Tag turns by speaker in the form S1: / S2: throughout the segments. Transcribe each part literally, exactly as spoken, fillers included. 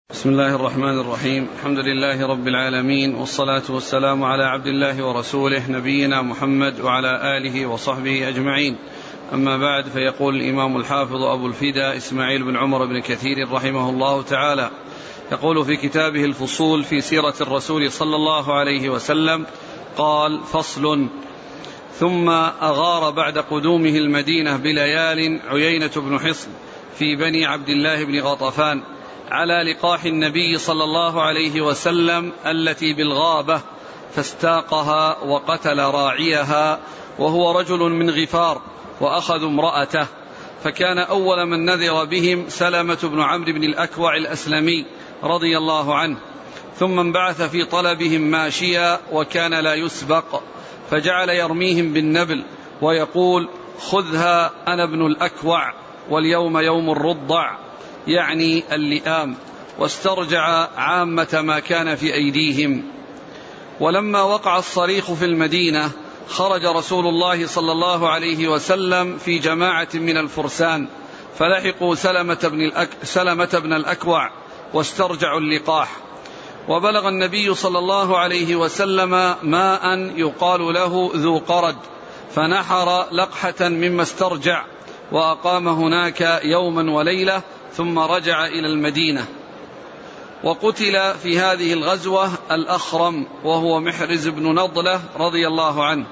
S1: بسم الله الرحمن الرحيم. الحمد لله رب العالمين، والصلاة والسلام على عبد الله ورسوله نبينا محمد وعلى آله وصحبه أجمعين. أما بعد، فيقول الإمام الحافظ أبو الفداء إسماعيل بن عمر بن كثير رحمه الله تعالى، يقول في كتابه الفصول في سيرة الرسول صلى الله عليه وسلم، قال: فصل: ثم أغار بعد قدومه المدينة بليال عيينة بن حصن في بني عبد الله بن غطفان على لقاح النبي صلى الله عليه وسلم التي بالغابة، فاستاقها وقتل راعيها وهو رجل من غفار، وأخذوا امرأته، فكان أول من نذر بهم سلمة بن عمرو بن الأكوع الأسلمي رضي الله عنه، ثم انبعث في طلبهم ماشيا وكان لا يسبق، فجعل يرميهم بالنبل ويقول: خذها أنا ابن الأكوع، واليوم يوم الرضع، يعني اللئام، واسترجع عامة ما كان في أيديهم. ولما وقع الصريخ في المدينة خرج رسول الله صلى الله عليه وسلم في جماعة من الفرسان، فلحقوا سلمة بن, الأك... سلمة بن الأكوع واسترجعوا اللقاح. وبلغ النبي صلى الله عليه وسلم ماء يقال له ذو قرد، فنحر لقحة مما استرجع وأقام هناك يوما وليلة، ثم رجع إلى المدينة. وقتل في هذه الغزوة الأخرم وهو محرز بن نضلة رضي الله عنه،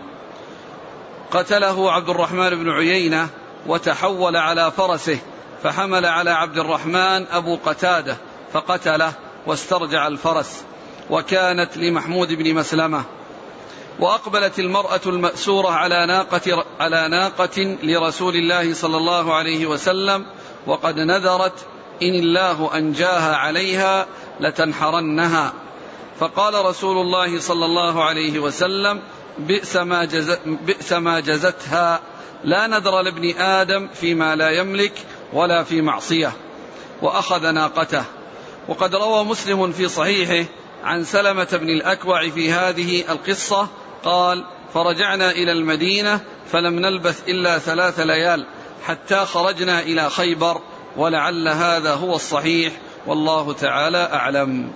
S1: قتله عبد الرحمن بن عيينة وتحول على فرسه، فحمل على عبد الرحمن أبو قتادة فقتله واسترجع الفرس، وكانت لمحمود بن مسلمة. وأقبلت المرأة المأسورة على ناقة, على ناقة لرسول الله صلى الله عليه وسلم، وقد نذرت إن الله أنجاها عليها لتنحرنها، فقال رسول الله صلى الله عليه وسلم: بئس ما, جز... بئس ما جزتها، لا نذر لابن آدم فيما لا يملك ولا في معصية، وأخذ ناقته. وقد روى مسلم في صحيحه عن سلمة بن الأكوع في هذه القصة قال: فرجعنا إلى المدينة فلم نلبث إلا ثلاث ليال حتى خرجنا إلى خيبر، ولعل هذا هو الصحيح، والله تعالى أعلم.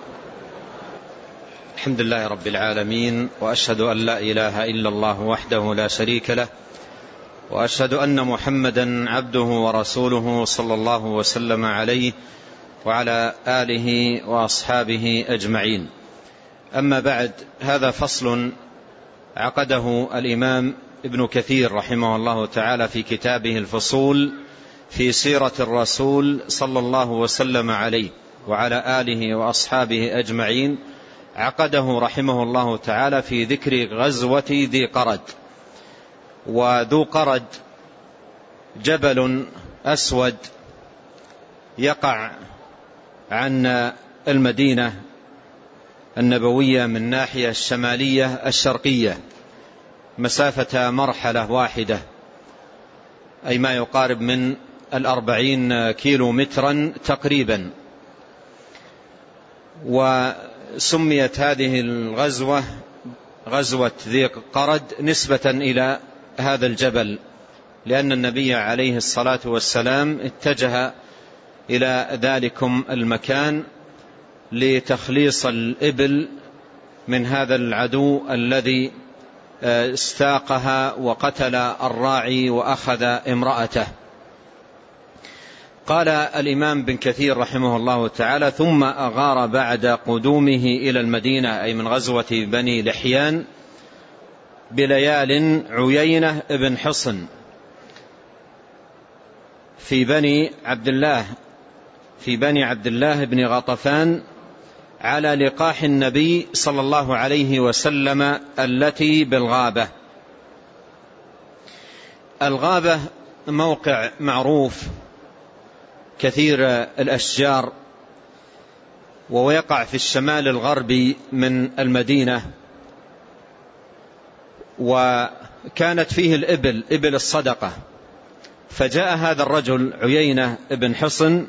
S2: الحمد لله رب العالمين، وأشهد أن لا إله إلا الله وحده لا شريك له، وأشهد أن محمدا عبده ورسوله صلى الله وسلم عليه وعلى آله وأصحابه أجمعين. أما بعد، هذا فصل عقده الإمام ابن كثير رحمه الله تعالى في كتابه الفصول في سيرة الرسول صلى الله وسلم عليه وعلى آله وأصحابه أجمعين، عقده رحمه الله تعالى في ذكر غزوة ذي قرد. وذو قرد جبل أسود يقع عن المدينة النبوية من ناحية الشمالية الشرقية مسافة مرحلة واحدة، أي ما يقارب من الأربعين كيلو مترا تقريبا. وسميت هذه الغزوة غزوة ذي قرد نسبة إلى هذا الجبل، لأن النبي عليه الصلاة والسلام اتجه إلى ذلكم المكان لتخليص الإبل من هذا العدو الذي استاقها وقتل الراعي وأخذ امرأته. قال الإمام بن كثير رحمه الله تعالى: ثم أغار بعد قدومه إلى المدينة، أي من غزوة بني لحيان، بليال عيينة بن حصن في بني عبد الله في بني عبد الله بن غطفان على لقاح النبي صلى الله عليه وسلم التي بالغابة. الغابة موقع معروف كثير الأشجار، ويقع في الشمال الغربي من المدينة، وكانت فيه الإبل إبل الصدقة. فجاء هذا الرجل عيينة بن حصن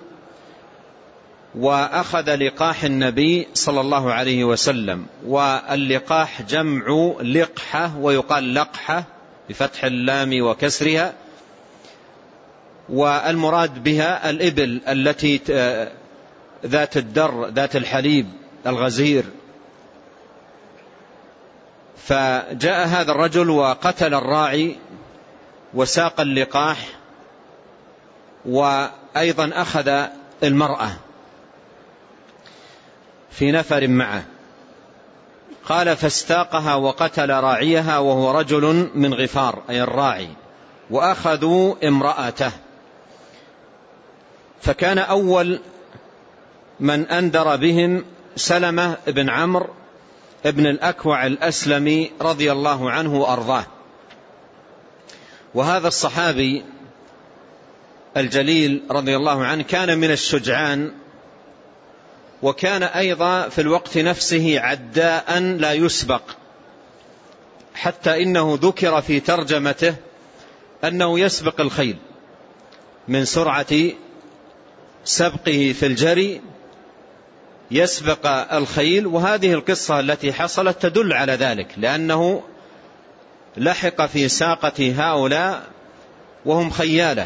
S2: وأخذ لقاح النبي صلى الله عليه وسلم. واللقاح جمع لقحة، ويقال لقحة بفتح اللام وكسرها، والمراد بها الإبل التي ذات الدر ذات الحليب الغزير. فجاء هذا الرجل وقتل الراعي وساق اللقاح، وأيضا أخذ المرأة في نفر معه. قال فاستاقها وقتل راعيها وهو رجل من غفار أي الراعي، وأخذوا امرأته. فكان أول من أنذر بهم سلمة بن عمرو ابن الأكوع الأسلمي رضي الله عنه وأرضاه. وهذا الصحابي الجليل رضي الله عنه كان من الشجعان، وكان أيضا في الوقت نفسه عداء لا يسبق، حتى إنه ذكر في ترجمته أنه يسبق الخيل من سرعة سبقه في الجري، يسبق الخيل. وهذه القصة التي حصلت تدل على ذلك، لأنه لحق في ساقة هؤلاء وهم خيالة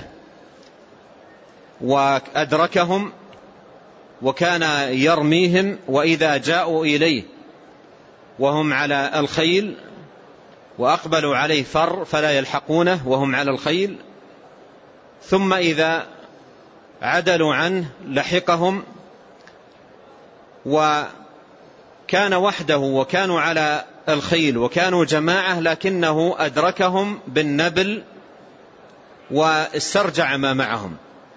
S2: وأدركهم، وكان يرميهم، وإذا جاءوا إليه وهم على الخيل وأقبلوا عليه فر فلا يلحقونه وهم على الخيل، ثم إذا عدلوا عنه لحقهم. وكان وحده وكانوا على الخيل وكانوا جماعة، لكنه أدركهم بالنبل واسترجع ما معهم.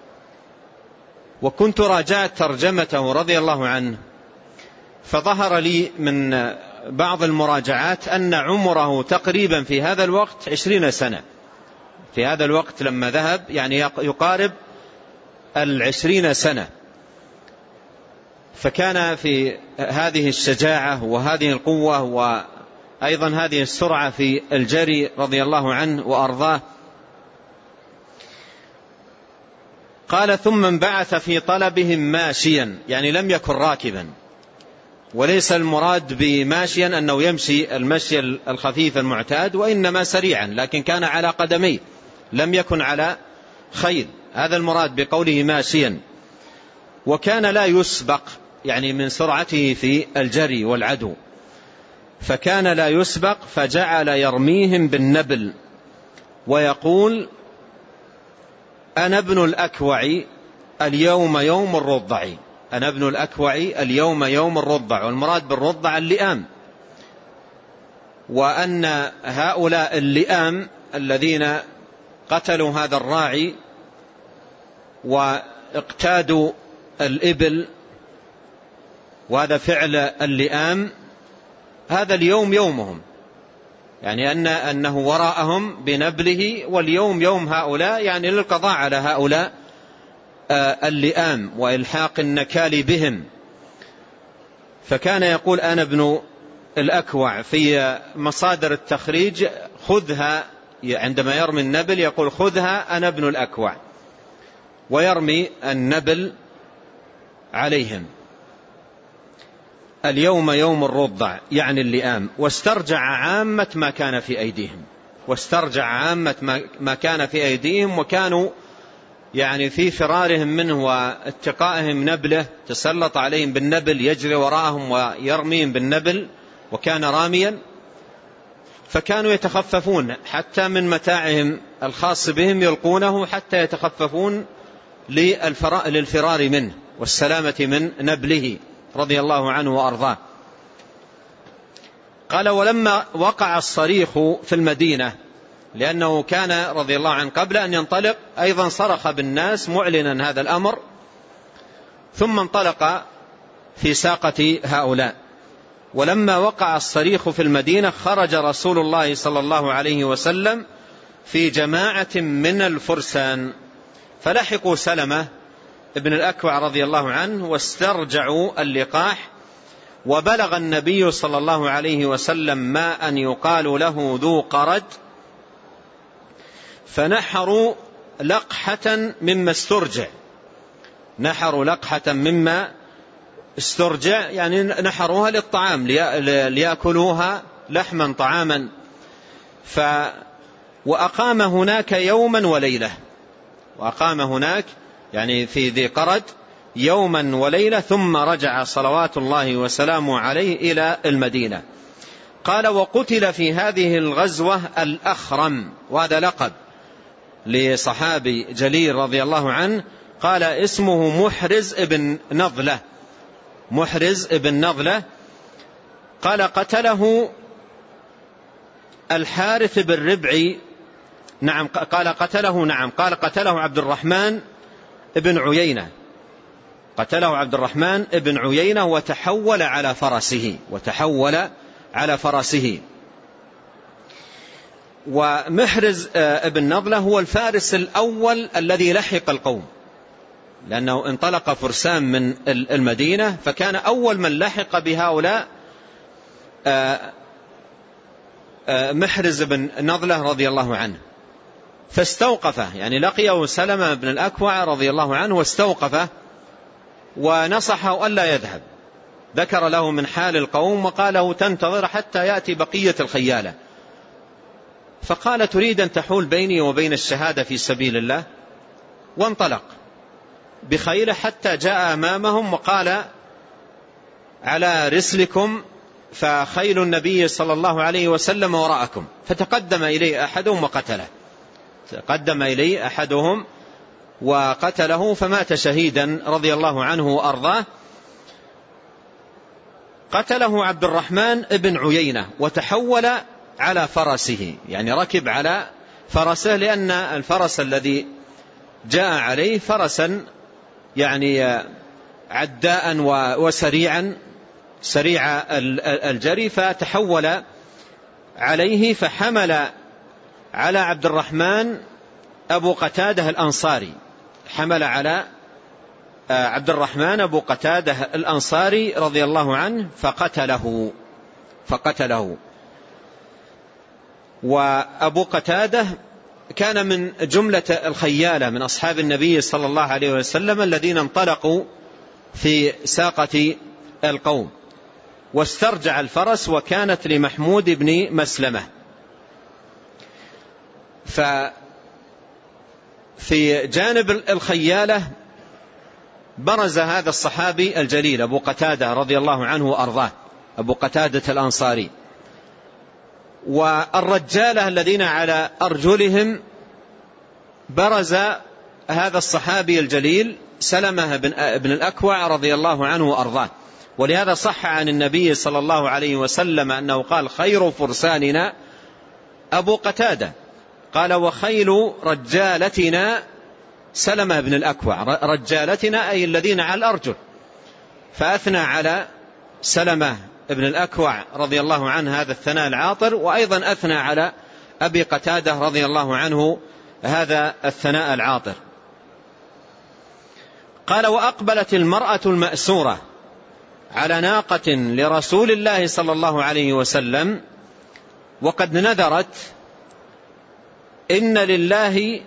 S2: وكنت راجعت ترجمته رضي الله عنه، فظهر لي من بعض المراجعات أن عمره تقريبا في هذا الوقت عشرين سنة. في هذا الوقت لما ذهب يعني يقارب العشرين سنة. فكان في هذه الشجاعة وهذه القوة وأيضا هذه السرعة في الجري رضي الله عنه وأرضاه. قال ثم انبعث في طلبهم ماشيا، يعني لم يكن راكبا، وليس المراد بماشيا أنه يمشي المشي الخفيف المعتاد، وإنما سريعا، لكن كان على قدميه لم يكن على خيل، هذا المراد بقوله ماشيا. وكان لا يسبق، يعني من سرعته في الجري والعدو، فكان لا يسبق، فجعل يرميهم بالنبل ويقول أنا ابن الأكوع اليوم يوم الرضع، أنا ابن الأكوع اليوم يوم الرضع، والمراد بالرضع اللئام. وأن هؤلاء اللئام الذين قتلوا هذا الراعي واقتادوا الإبل، وهذا فعل اللئام، هذا اليوم يومهم، يعني أن أنه وراءهم بنبله، واليوم يوم هؤلاء، يعني للقضاء على هؤلاء اللئام وإلحاق النكال بهم. فكان يقول أنا ابن الأكوع. في مصادر التخريج خذها، عندما يرمي النبل يقول خذها أنا ابن الأكوع، ويرمي النبل عليهم. اليوم يوم الرضع يعني اللئام. واسترجع عامة ما كان في أيديهم، واسترجع عامة ما كان في أيديهم، وكانوا يعني في فرارهم منه واتقائهم نبله، تسلط عليهم بالنبل، يجري وراءهم ويرميهم بالنبل، وكان راميا. فكانوا يتخففون حتى من متاعهم الخاص بهم، يلقونه حتى يتخففون للفرار منه والسلامة من نبله رضي الله عنه وأرضاه. قال ولما وقع الصريخ في المدينة، لأنه كان رضي الله عنه قبل أن ينطلق أيضا صرخ بالناس معلنا هذا الأمر، ثم انطلق في ساقة هؤلاء. ولما وقع الصريخ في المدينة خرج رسول الله صلى الله عليه وسلم في جماعة من الفرسان، فلحقوا سلمة ابن الأكوع رضي الله عنه واسترجعوا اللقاح. وبلغ النبي صلى الله عليه وسلم ما أن يقال له ذو قرد، فنحروا لقحة مما استرجع، نحروا لقحة مما استرجع، يعني نحروها للطعام ليأكلوها لحما طعاما. ف وأقام هناك يوما وليلة، وأقام هناك يعني في ذي قرد يوما وليلة ثم رجع صلوات الله وسلامه عليه إلى المدينة. قال وقتل في هذه الغزوة الأخرم، وهذا لقب لصحابي جليل رضي الله عنه، قال اسمه محرز ابن نضلة، محرز ابن نضلة. قال قتله الحارث بن ربعي، نعم قال قتله نعم قال قتله عبد الرحمن ابن عيينة، قتله عبد الرحمن ابن عيينة وتحول على فرسه، وتحول على فرسه. ومحرز ابن نضلة هو الفارس الأول الذي لحق القوم، لأنه انطلق فرسان من المدينة، فكان أول من لحق بهؤلاء محرز بن نضلة رضي الله عنه، فاستوقفه، يعني لقيه سلمة بن الأكوع رضي الله عنه واستوقفه ونصحه ألا يذهب، ذكر له من حال القوم وقال له تنتظر حتى يأتي بقية الخيالة، فقال تريد أن تحول بيني وبين الشهادة في سبيل الله؟ وانطلق بخيله حتى جاء أمامهم وقال على رسلكم فخيل النبي صلى الله عليه وسلم وراءكم، فتقدم إليه أحدهم وقتله، تقدم إليه أحدهم وقتله فمات شهيدا رضي الله عنه وأرضاه. قتله عبد الرحمن ابن عيينة وتحول على فرسه، يعني ركب على فرسه، لأن الفرس الذي جاء عليه فرسا يعني عداء وسريعا سريع الجري، فتحول عليه فحمل على عبد الرحمن أبو قتادة الأنصاري، حمل على عبد الرحمن أبو قتادة الأنصاري رضي الله عنه فقتله فقتله وأبو قتادة كان من جملة الخيالة من أصحاب النبي صلى الله عليه وسلم الذين انطلقوا في ساقة القوم، واسترجع الفرس وكانت لمحمود بن مسلمة. ففي جانب الخيالة برز هذا الصحابي الجليل أبو قتادة رضي الله عنه وأرضاه، أبو قتادة الأنصاري، والرجالة الذين على أرجلهم برز هذا الصحابي الجليل سلمة بن الأكوع رضي الله عنه وأرضاه. ولهذا صح عن النبي صلى الله عليه وسلم أنه قال خير فرساننا أبو قتادة، قال وخيل رجالتنا سلمة بن الأكوع، رجالتنا أي الذين على الأرجل، فأثنى على سلمة بن الأكوع رضي الله عنه هذا الثناء العاطر، وأيضا أثنى على أبي قتادة رضي الله عنه هذا الثناء العاطر. قال وأقبلت المرأة المأسورة على ناقة لرسول الله صلى الله عليه وسلم وقد نذرت إن لله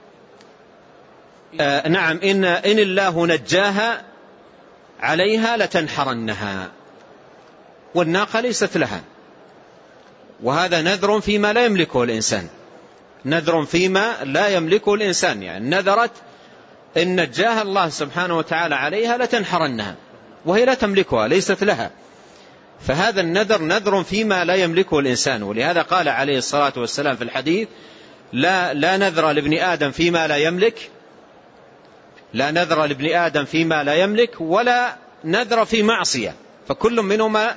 S2: آه نعم إن, إن الله نجاها عليها لتنحرنها، والناقة ليست لها، وهذا نذر فيما لا يملكه الإنسان، نذر فيما لا يملكه الإنسان، يعني نذرت إن نجاها الله سبحانه وتعالى عليها لتنحرنها، وهي لا تملكها ليست لها، فهذا النذر نذر فيما لا يملكه الإنسان. ولهذا قال عليه الصلاة والسلام في الحديث لا, لا نذر لابن آدم فيما لا يملك، لا نذر لابن آدم فيما لا يملك ولا نذر في معصية، فكل منهما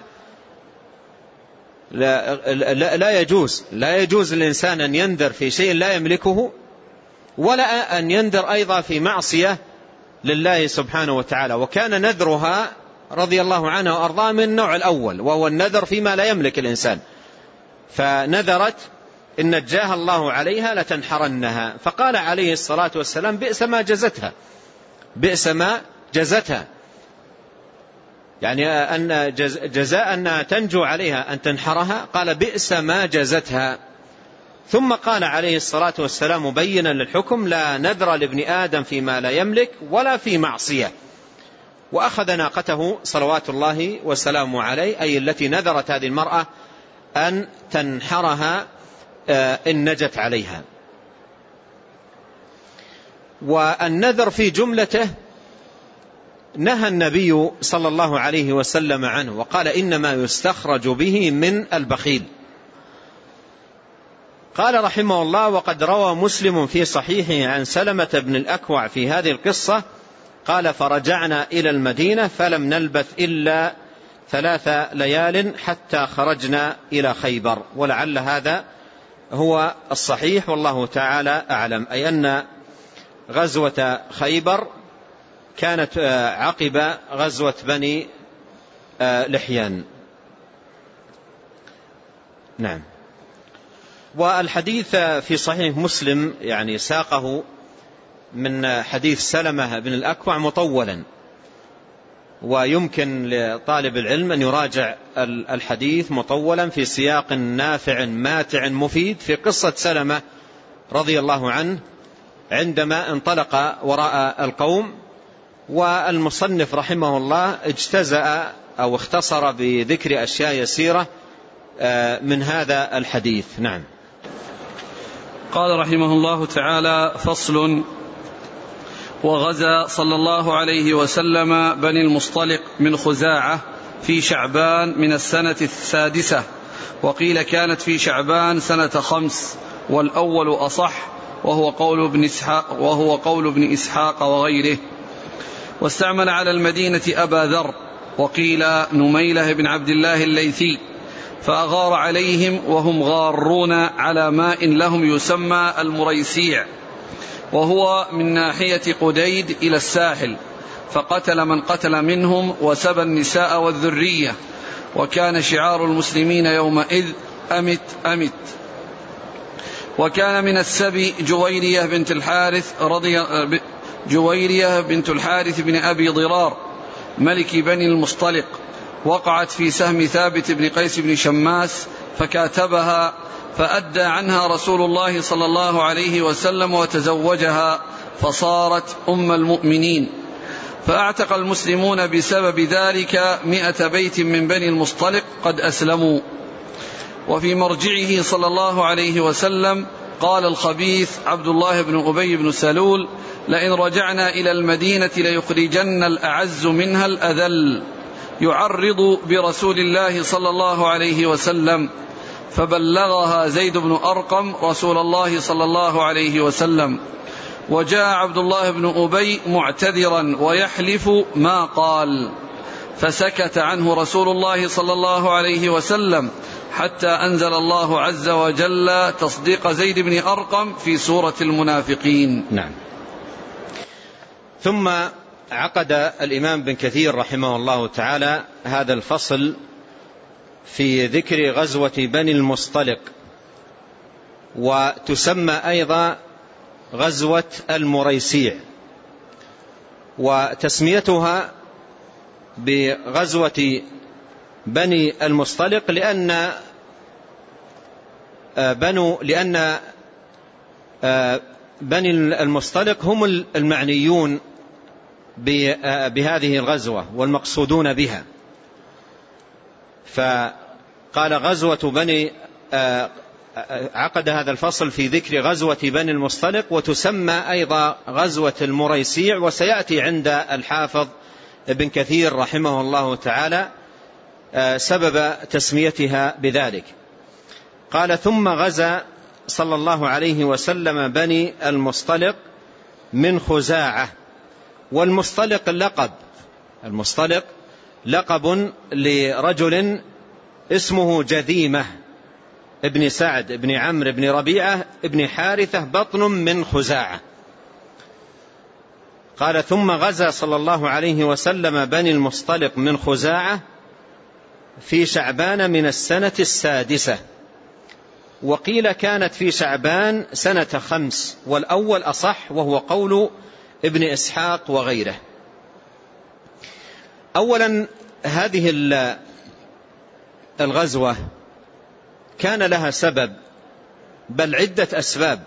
S2: لا, لا, لا يجوز لا يجوز للإنسان أن ينذر في شيء لا يملكه، ولا أن ينذر أيضا في معصية لله سبحانه وتعالى. وكان نذرها رضي الله عنه وأرضاه من النوع الأول، وهو النذر فيما لا يملك الإنسان، فنذرت إن نجاها الله عليها لتنحرنها، فقال عليه الصلاة والسلام بئس ما جزتها، بئس ما جزتها، يعني أن جزاء أن تنجو عليها أن تنحرها، قال بئس ما جزتها. ثم قال عليه الصلاة والسلام مبينا للحكم لا نذر لابن آدم فيما لا يملك ولا في معصية، وأخذ ناقته صلوات الله وسلامه عليه، أي التي نذرت هذه المرأة أن تنحرها إن نجت عليها. والنذر في جملته نهى النبي صلى الله عليه وسلم عنه وقال إنما يستخرج به من البخيل. قال رحمه الله: وقد روى مسلم في صحيحه عن سلمة بن الأكوع في هذه القصة قال: فرجعنا إلى المدينة فلم نلبث إلا ثلاث ليال حتى خرجنا إلى خيبر. ولعل هذا هو الصحيح والله تعالى أعلم، أي أن غزوة خيبر كانت عقب غزوة بني لحيان. نعم. والحديث في صحيح مسلم يعني ساقه من حديث سلمة بن الأكوع مطولا، ويمكن لطالب العلم أن يراجع الحديث مطولا في سياق نافع ماتع مفيد في قصة سلمة رضي الله عنه عندما انطلق وراء القوم. والمصنف رحمه الله اجتزأ أو اختصر بذكر أشياء يسيرة من هذا الحديث. نعم.
S1: قال رحمه الله تعالى: فصل. وغزا صلى الله عليه وسلم بني المصطلق من خزاعة في شعبان من السنة السادسة، وقيل كانت في شعبان سنة خمس، والأول أصح، وهو قول ابن إسحاق, وهو قول ابن إسحاق وغيره. واستعمل على المدينة أبا ذر، وقيل نميلة بن عبد الله الليثي، فأغار عليهم وهم غارون على ماء لهم يسمى المريسيع، وهو من ناحية قديد إلى الساحل، فقتل من قتل منهم وسبى النساء والذرية. وكان شعار المسلمين يومئذ أمت أمت. وكان من السبي جويرية بنت الحارث رضي جويرية بنت الحارث بن أبي ضرار ملك بني المصطلق، وقعت في سهم ثابت بن قيس بن شماس فكاتبها، فأدى عنها رسول الله صلى الله عليه وسلم وتزوجها، فصارت أم المؤمنين. فأعتق المسلمون بسبب ذلك مئة بيت من بني المصطلق قد أسلموا. وفي مرجعه صلى الله عليه وسلم قال الخبيث عبد الله بن أبي بن سلول: لئن رجعنا إلى المدينة ليخرجن الأعز منها الأذل، يعرض برسول الله صلى الله عليه وسلم. فبلغها زيد بن أرقم رسول الله صلى الله عليه وسلم. وجاء عبد الله بن أبي معتذرا ويحلف ما قال، فسكت عنه رسول الله صلى الله عليه وسلم حتى أنزل الله عز وجل تصديق زيد بن أرقم في سورة المنافقين.
S2: نعم. ثم عقد الإمام بن كثير رحمه الله تعالى هذا الفصل في ذكر غزوة بني المصطلق، وتسمى أيضا غزوة المريسيع، وتسميتها بغزوة بني المصطلق لأن بنو لأن بني المصطلق هم المعنيون بهذه الغزوة والمقصودون بها. فقال غزوة بني عقد هذا الفصل في ذكر غزوة بني المصطلق، وتسمى أيضا غزوة المريسيع، وسيأتي عند الحافظ ابن كثير رحمه الله تعالى سبب تسميتها بذلك. قال: ثم غزا صلى الله عليه وسلم بني المصطلق من خزاعة. والمصطلق لقب المصطلق لقب لرجل اسمه جذيمة ابن سعد ابن عمرو ابن ربيعة ابن حارثة بطن من خزاعة. قال: ثم غزا صلى الله عليه وسلم بني المصطلق من خزاعة في شعبان من السنة السادسة، وقيل كانت في شعبان سنة خمس، والأول أصح، وهو قول ابن إسحاق وغيره. أولا، هذه الغزوة كان لها سبب، بل عدة أسباب،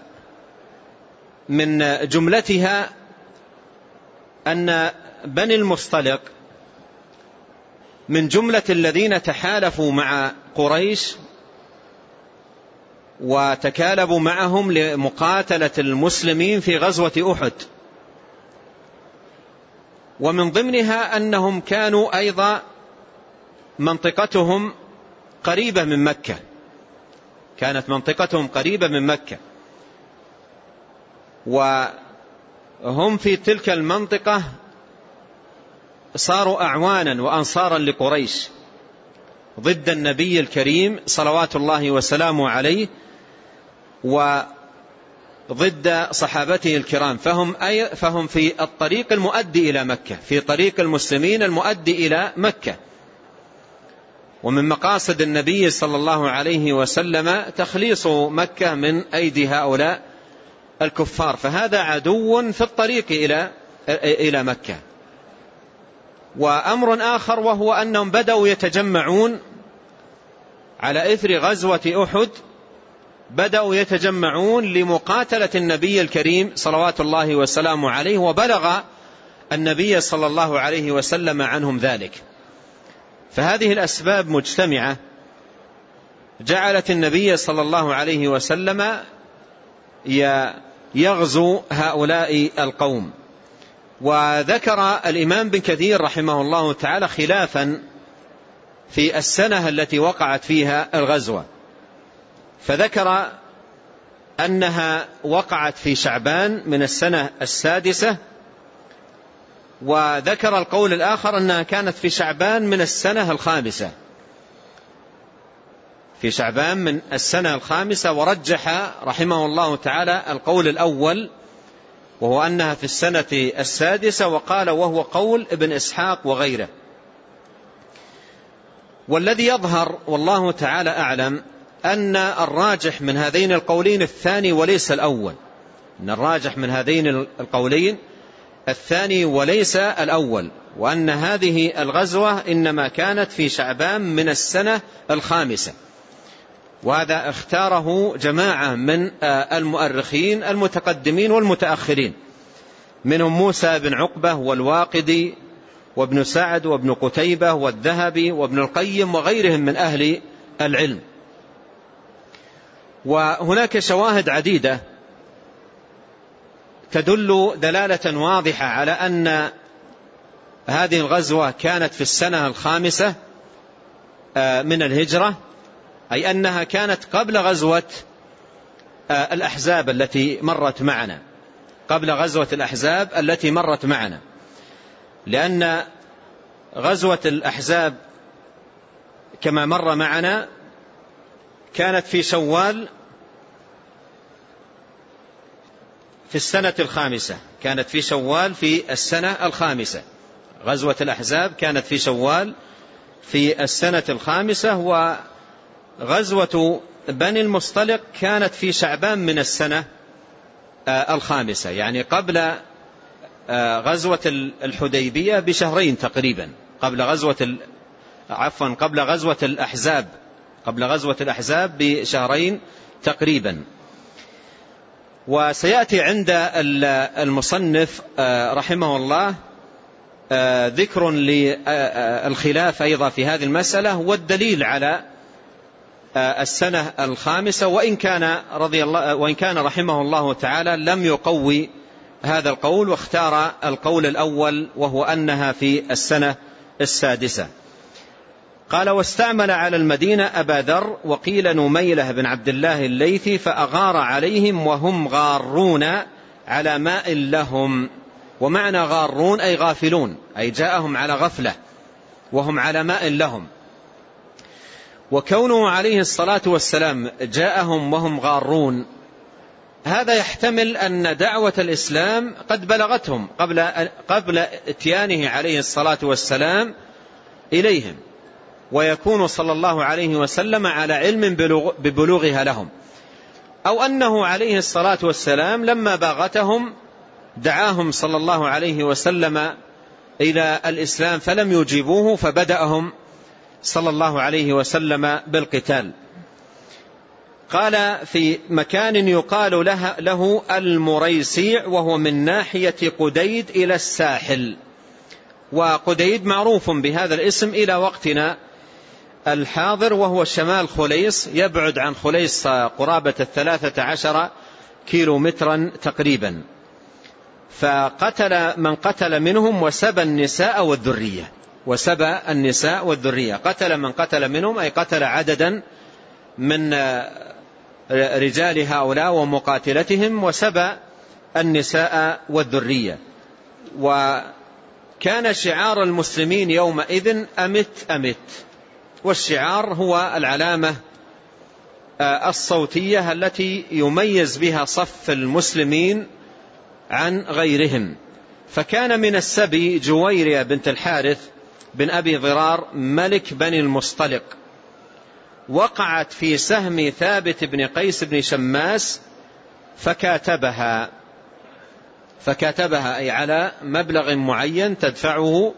S2: من جملتها أن بني المصطلق من جملة الذين تحالفوا مع قريش وتكالبوا معهم لمقاتلة المسلمين في غزوة أحد. ومن ضمنها أنهم كانوا أيضا منطقتهم قريبة من مكة، كانت منطقتهم قريبة من مكة، وهم في تلك المنطقة صاروا أعوانا وأنصارا لقريش ضد النبي الكريم صلوات الله وسلامه عليه وضد صحابته الكرام، فهم, أي فهم في الطريق المؤدي إلى مكة، في طريق المسلمين المؤدي إلى مكة. ومن مقاصد النبي صلى الله عليه وسلم تخليص مكة من أيدي هؤلاء الكفار، فهذا عدو في الطريق إلى إلى مكة. وأمر آخر وهو أنهم بدأوا يتجمعون على إثر غزوة أحد، بدأوا يتجمعون لمقاتلة النبي الكريم صلوات الله وسلامه عليه، وبلغ النبي صلى الله عليه وسلم عنهم ذلك. فهذه الأسباب مجتمعة جعلت النبي صلى الله عليه وسلم يغزو هؤلاء القوم. وذكر الإمام بن كثير رحمه الله تعالى خلافا في السنة التي وقعت فيها الغزوة، فذكر أنها وقعت في شعبان من السنة السادسة، وذكر القول الآخر أنها كانت في شعبان من السنة الخامسة، في شعبان من السنة الخامسة، ورجح رحمه الله تعالى القول الأول وهو أنها في السنة السادسة، وقال وهو قول ابن إسحاق وغيره. والذي يظهر والله تعالى أعلم أن الراجح من هذين القولين الثاني وليس الأول، أن الراجح من هذين القولين الثاني وليس الأول، وأن هذه الغزوة إنما كانت في شعبان من السنة الخامسة. وهذا اختاره جماعة من المؤرخين المتقدمين والمتأخرين، منهم موسى بن عقبة والواقدي وابن سعد وابن قتيبة والذهبي وابن القيم وغيرهم من أهل العلم. وهناك شواهد عديدة تدل دلالة واضحة على أن هذه الغزوة كانت في السنة الخامسة من الهجرة، أي أنها كانت قبل غزوة الأحزاب التي مرت معنا، قبل غزوة الأحزاب التي مرت معنا، لأن غزوة الأحزاب كما مر معنا كانت في شوال في السنة الخامسة، كانت في شوال في السنة الخامسة، غزوة الأحزاب كانت في شوال في السنة الخامسة، وغزوة بني المصطلق كانت في شعبان من السنة الخامسة، يعني قبل غزوة الحديبية بشهرين تقريبا، قبل غزوة عفوا قبل غزوة الأحزاب قبل غزوة الأحزاب بشهرين تقريبا. وسيأتي عند المصنف رحمه الله ذكر للخلاف أيضا في هذه المسألة والدليل على السنة الخامسة، وإن كان رضي الله وإن كان رحمه الله تعالى لم يقوي هذا القول، واختار القول الأول وهو أنها في السنة السادسة. قال واستعمل على المدينة أبا ذر وقيل نميلة بن عبد الله الليثي فأغار عليهم وهم غارون على ماء لهم. ومعنى غارون أي غافلون، أي جاءهم على غفلة وهم على ماء لهم. وكونه عليه الصلاة والسلام جاءهم وهم غارون، هذا يحتمل أن دعوة الإسلام قد بلغتهم قبل قبل اتيانه عليه الصلاة والسلام إليهم، ويكون صلى الله عليه وسلم على علم ببلوغها لهم، أو أنه عليه الصلاة والسلام لما باغتهم دعاهم صلى الله عليه وسلم إلى الإسلام فلم يجيبوه، فبدأهم صلى الله عليه وسلم بالقتال. قال في مكان يقال له, له المريسيع، وهو من ناحية قديد إلى الساحل، وقديد معروف بهذا الاسم إلى وقتنا الحاضر، وهو شمال خليص، يبعد عن خليص قرابة الثلاثة عشر كيلو مترا تقريبا. فقتل من قتل منهم وسبى النساء والذرية، وسبى النساء والذرية، قتل من قتل منهم أي قتل عددا من رجال هؤلاء ومقاتلتهم، وسبى النساء والذرية. وكان شعار المسلمين يومئذ أمت أمت، والشعار هو العلامة الصوتية التي يميز بها صف المسلمين عن غيرهم. فكان من السبي جويرية بنت الحارث بن أبي ضرار ملك بني المصطلق، وقعت في سهم ثابت بن قيس بن شماس فكاتبها، فكاتبها أي على مبلغ معين تدفعه،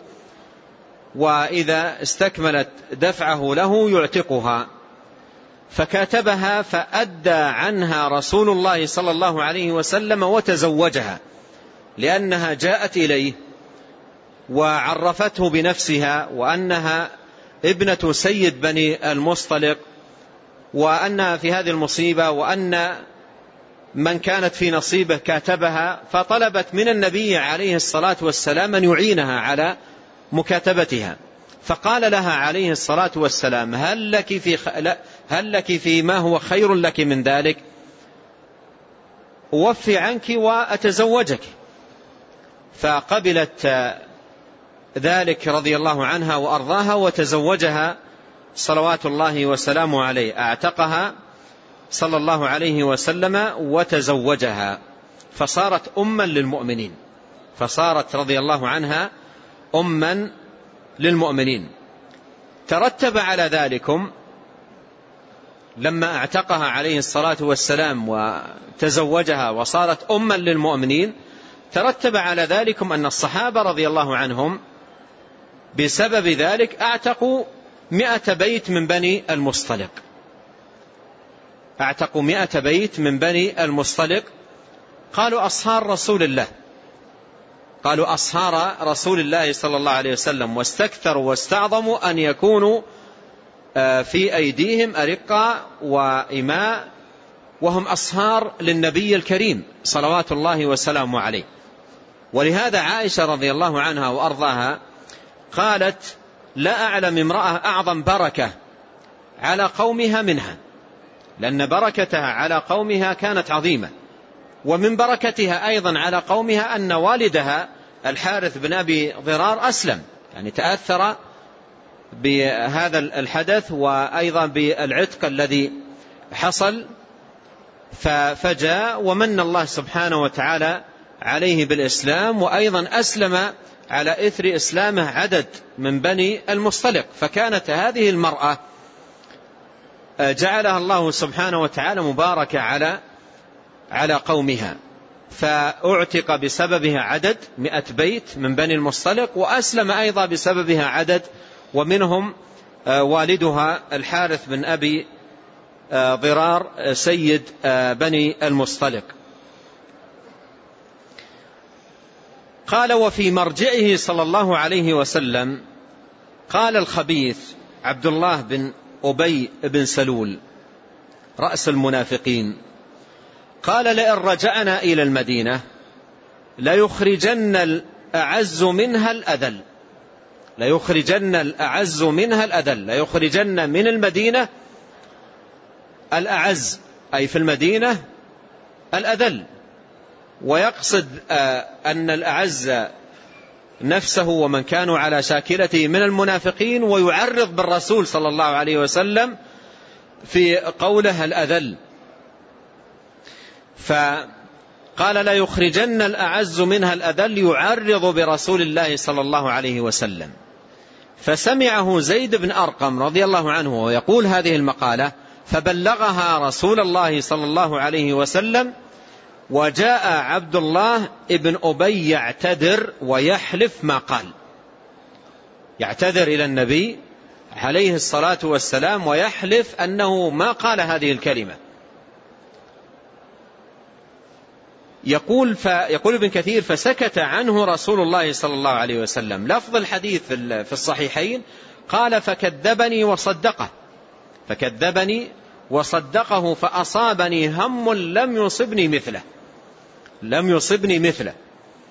S2: وإذا استكملت دفعه له يعتقها، فكاتبها فأدى عنها رسول الله صلى الله عليه وسلم وتزوجها، لأنها جاءت إليه وعرفته بنفسها وأنها ابنة سيد بني المصطلق، وأنها في هذه المصيبة، وأن من كانت في نصيبه كاتبها، فطلبت من النبي عليه الصلاة والسلام أن يعينها على مكاتبتها. فقال لها عليه الصلاة والسلام هل لك في, خ... هل لك في ما هو خير لك من ذلك؟ أوفي عنك وأتزوجك. فقبلت ذلك رضي الله عنها وأرضاها وتزوجها صلوات الله وسلامه عليه، أعتقها صلى الله عليه وسلم وتزوجها، فصارت أما للمؤمنين، فصارت رضي الله عنها أما للمؤمنين. ترتب على ذلكم لما اعتقها عليه الصلاة والسلام وتزوجها وصارت أما للمؤمنين، ترتب على ذلكم أن الصحابة رضي الله عنهم بسبب ذلك اعتقوا مئة بيت من بني المصطلق، اعتقوا مئة بيت من بني المصطلق. قالوا أصهار رسول الله، قالوا أصهار رسول الله صلى الله عليه وسلم، واستكثروا واستعظموا أن يكونوا في أيديهم أرقاء وإماء، وهم أصهار للنبي الكريم صلوات الله وسلامه عليه. ولهذا عائشة رضي الله عنها وأرضاها قالت لا أعلم امرأة أعظم بركة على قومها منها، لأن بركتها على قومها كانت عظيمة. ومن بركتها أيضا على قومها أن والدها الحارث بن أبي ضرار أسلم، يعني تأثر بهذا الحدث وأيضا بالعتق الذي حصل، فجاء ومن الله سبحانه وتعالى عليه بالإسلام، وأيضا أسلم على إثر إسلامه عدد من بني المصطلق. فكانت هذه المرأة جعلها الله سبحانه وتعالى مباركة على على قومها، فأعتق بسببها عدد مئة بيت من بني المصطلق، وأسلم أيضا بسببها عدد، ومنهم والدها الحارث بن أبي ضرار سيد بني المصطلق. قال وفي مرجعه صلى الله عليه وسلم قال الخبيث عبد الله بن أبي بن سلول رأس المنافقين، قال لئن رجعنا إلى المدينة ليخرجن الأعز منها الأذل، ليخرجن الأعز منها الأذل، ليخرجن من المدينة الأعز أي في المدينة الأذل. ويقصد أن الأعز نفسه ومن كانوا على شاكلته من المنافقين، ويعرض بالرسول صلى الله عليه وسلم في قوله الأذل. فقال لا يخرجن الأعز منها الأذل، يعرض برسول الله صلى الله عليه وسلم. فسمعه زيد بن أرقم رضي الله عنه ويقول هذه المقالة، فبلغها رسول الله صلى الله عليه وسلم، وجاء عبد الله ابن أبي يعتذر ويحلف ما قال، يعتذر إلى النبي عليه الصلاة والسلام ويحلف أنه ما قال هذه الكلمة. يقول, يقول ابن كثير فسكت عنه رسول الله صلى الله عليه وسلم. لفظ الحديث في الصحيحين قال فكذبني وصدقه، فكذبني وصدقه فأصابني هم لم يصبني مثله، لم يصبني مثله.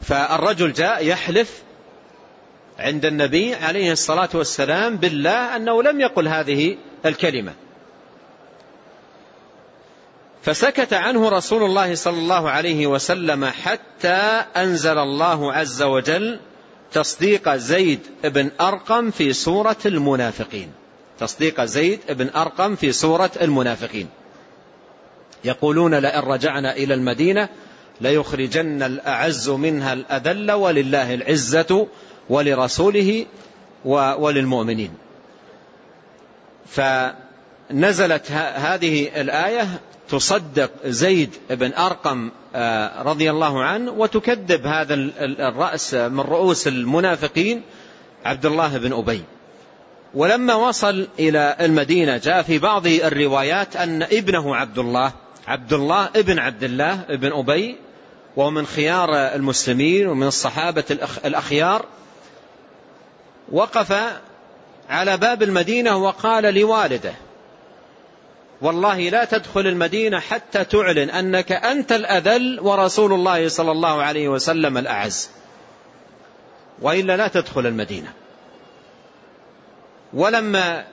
S2: فالرجل جاء يحلف عند النبي عليه الصلاة والسلام بالله أنه لم يقل هذه الكلمة، فسكت عنه رسول الله صلى الله عليه وسلم حتى أنزل الله عز وجل تصديق زيد بن أرقم في سورة المنافقين. تصديق زيد بن أرقم في سورة المنافقين. يقولون لئن رجعنا إلى المدينة ليخرجن الأعز منها الأذل ولله العزة ولرسوله وللمؤمنين. فنزلت هذه الآية تصدق زيد بن أرقم رضي الله عنه وتكذب هذا الرأس من رؤوس المنافقين عبد الله بن أبي. ولما وصل إلى المدينة جاء في بعض الروايات أن ابنه عبد الله عبد الله ابن عبد الله ابن أبي، وهو من خيار المسلمين ومن الصحابة الأخيار، وقف على باب المدينة وقال لوالده والله لا تدخل المدينة حتى تعلن أنك أنت الأذل ورسول الله صلى الله عليه وسلم الأعز، وإلا لا تدخل المدينة. ولما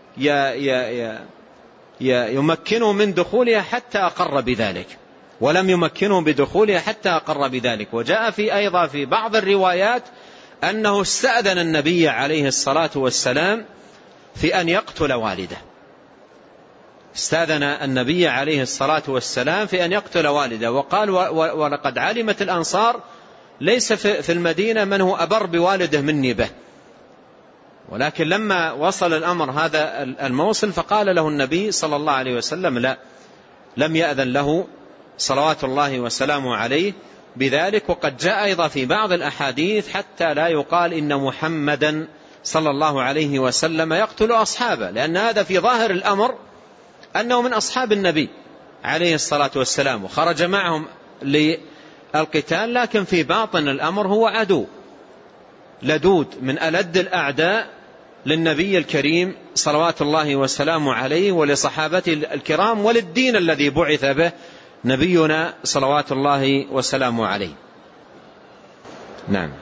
S2: يمكنه من دخولها حتى أقر بذلك، ولم يمكنه بدخولها حتى أقر بذلك. وجاء في أيضا في بعض الروايات أنه استأذن النبي عليه الصلاة والسلام في أن يقتل والده. استأذن النبي عليه الصلاة والسلام في أن يقتل والده، وقال ولقد علمت الأنصار ليس في المدينة من هو أبر بوالده مني به. ولكن لما وصل الأمر هذا الموصل فقال له النبي صلى الله عليه وسلم لا، لم يأذن له صلوات الله وسلامه عليه بذلك. وقد جاء أيضا في بعض الأحاديث حتى لا يقال إن محمدا صلى الله عليه وسلم يقتل أصحابه، لأن هذا في ظاهر الأمر أنه من أصحاب النبي عليه الصلاة والسلام وخرج معهم للقتال، لكن في باطن الأمر هو عدو لدود من ألد الأعداء للنبي الكريم صلوات الله وسلامه عليه ولصحابته الكرام وللدين الذي بعث به نبينا صلوات الله وسلامه عليه. نعم.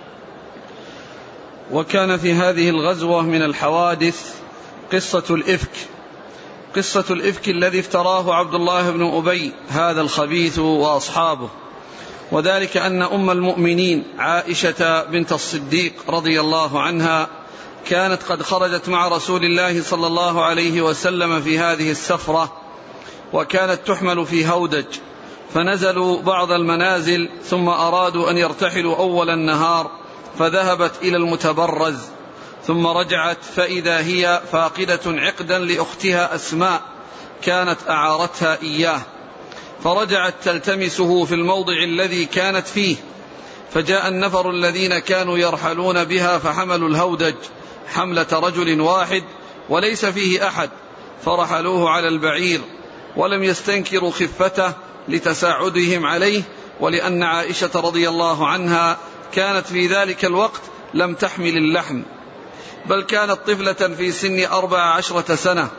S1: وكان في هذه الغزوة من الحوادث قصة الإفك قصة الإفك الذي افتراه عبد الله بن أبي هذا الخبيث وأصحابه، وذلك أن أم المؤمنين عائشة بنت الصديق رضي الله عنها كانت قد خرجت مع رسول الله صلى الله عليه وسلم في هذه السفرة، وكانت تحمل في هودج، فنزلوا بعض المنازل ثم أرادوا أن يرتحلوا أول النهار، فذهبت إلى المتبرز ثم رجعت فإذا هي فاقدة عقدا لأختها أسماء كانت أعارتها إياه، فرجعت تلتمسه في الموضع الذي كانت فيه، فجاء النفر الذين كانوا يرحلون بها فحملوا الهودج حملة رجل واحد وليس فيه أحد، فرحلوه على البعير ولم يستنكروا خفته لتساعدهم عليه، ولأن عائشة رضي الله عنها كانت في ذلك الوقت لم تحمل اللحم، بل كانت طفلة في سن أربع عشرة سنة.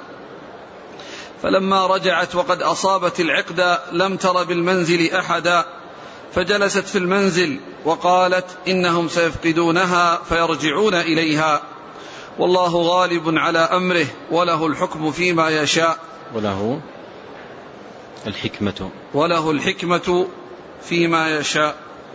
S1: فلما رجعت وقد أصابت العقد لم تر بالمنزل أحدا، فجلست في المنزل وقالت إنهم سيفقدونها فيرجعون إليها، والله غالب على أمره وله الحكم فيما يشاء
S2: وله الحكمة
S1: وله الحكمة فيما يشاء.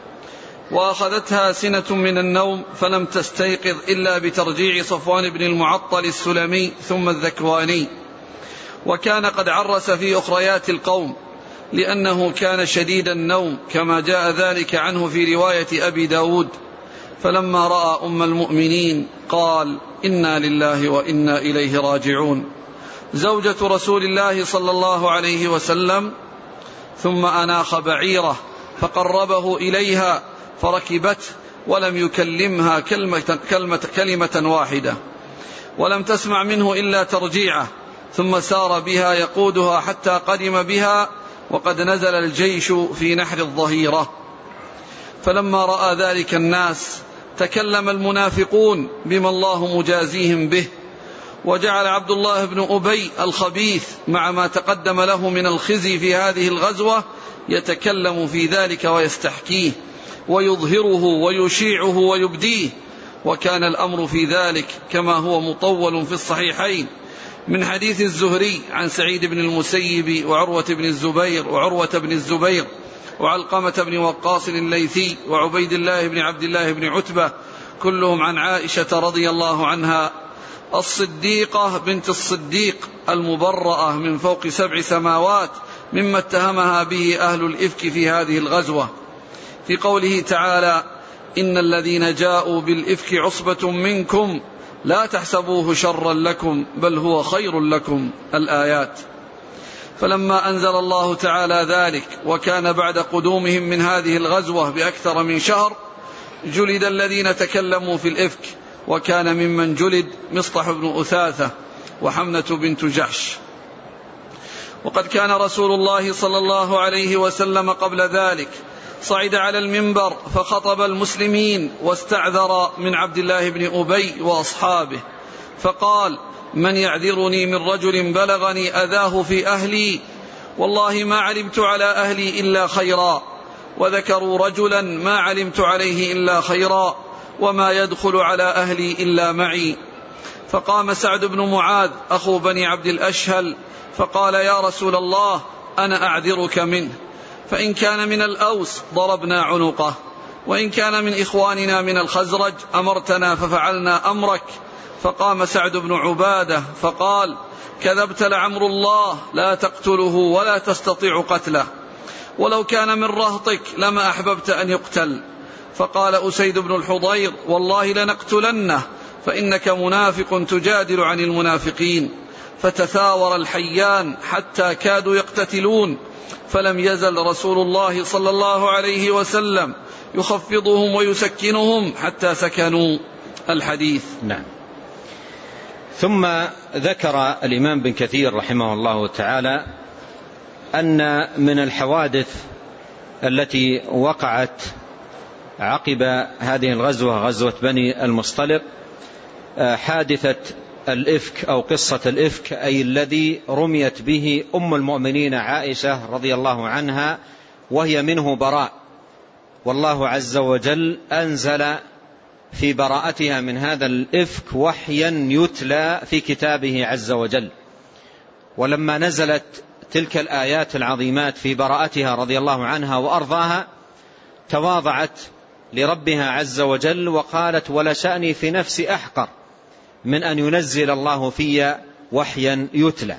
S1: وأخذتها سنة من النوم فلم تستيقظ إلا بترجيع صفوان بن المعطل السلمي ثم الذكواني، وكان قد عرس في أخريات القوم لأنه كان شديد النوم كما جاء ذلك عنه في رواية أبي داود. فلما رأى أم المؤمنين قال إنا لله وإنا إليه راجعون، زوجة رسول الله صلى الله عليه وسلم، ثم أناخ بعيره فقربه إليها فركبته ولم يكلمها كلمة, كلمة, كلمة واحدة، ولم تسمع منه إلا ترجيعه، ثم سار بها يقودها حتى قدم بها وقد نزل الجيش في نحر الظهيرة. فلما رأى ذلك الناس تكلم المنافقون بما الله مجازيهم به، وجعل عبد الله بن أبي الخبيث مع ما تقدم له من الخزي في هذه الغزوة يتكلم في ذلك ويستحكيه، ويظهره ويشيعه ويبديه، وكان الأمر في ذلك كما هو مطول في الصحيحين من حديث الزهري عن سعيد بن المسيب وعروة بن الزبير وعروة بن الزبير وعلقمة بن وقاص الليثي وعبيد الله بن عبد الله بن عتبة كلهم عن عائشة رضي الله عنها الصديقة بنت الصديق المبرأة من فوق سبع سماوات مما اتهمها به أهل الإفك في هذه الغزوة، في قوله تعالى: إن الذين جاءوا بالإفك عصبة منكم لا تحسبوه شرا لكم بل هو خير لكم، الآيات. فلما أنزل الله تعالى ذلك وكان بعد قدومهم من هذه الغزوة بأكثر من شهر جلد الذين تكلموا في الإفك، وكان ممن جلد مصطح بن أثاثة وحمنة بنت جحش. وقد كان رسول الله صلى الله عليه وسلم قبل ذلك صعد على المنبر فخطب المسلمين واستعذر من عبد الله بن أبي وأصحابه فقال: من يعذرني من رجل بلغني أذاه في أهلي؟ والله ما علمت على أهلي إلا خيرا. وذكروا رجلا ما علمت عليه إلا خيرا وما يدخل على أهلي إلا معي. فقام سعد بن معاذ أخو بني عبد الأشهل فقال: يا رسول الله أنا أعذرك منه، فإن كان من الأوس ضربنا عنقه، وإن كان من إخواننا من الخزرج أمرتنا ففعلنا أمرك. فقام سعد بن عبادة فقال: كذبت لعمر الله لا تقتله ولا تستطيع قتله، ولو كان من رهطك لما أحببت أن يقتل. فقال أسيد بن الحضير: والله لنقتلنه فإنك منافق تجادل عن المنافقين. فتثاور الحيان حتى كادوا يقتتلون، فلم يزل رسول الله صلى الله عليه وسلم يخفضهم ويسكنهم حتى سكنوا. الحديث.
S2: نعم. ثم ذكر الإمام بن كثير رحمه الله تعالى أن من الحوادث التي وقعت عقب هذه الغزوة، غزوة بني المصطلق، حادثة الإفك أو قصة الإفك، أي الذي رميت به أم المؤمنين عائشة رضي الله عنها وهي منه براء، والله عز وجل أنزل في براءتها من هذا الإفك وحيا يتلى في كتابه عز وجل. ولما نزلت تلك الآيات العظيمات في براءتها رضي الله عنها وأرضاها تواضعت لربها عز وجل وقالت: ولشأني في نفسي أحقر من أن ينزل الله في وحيا يتلى.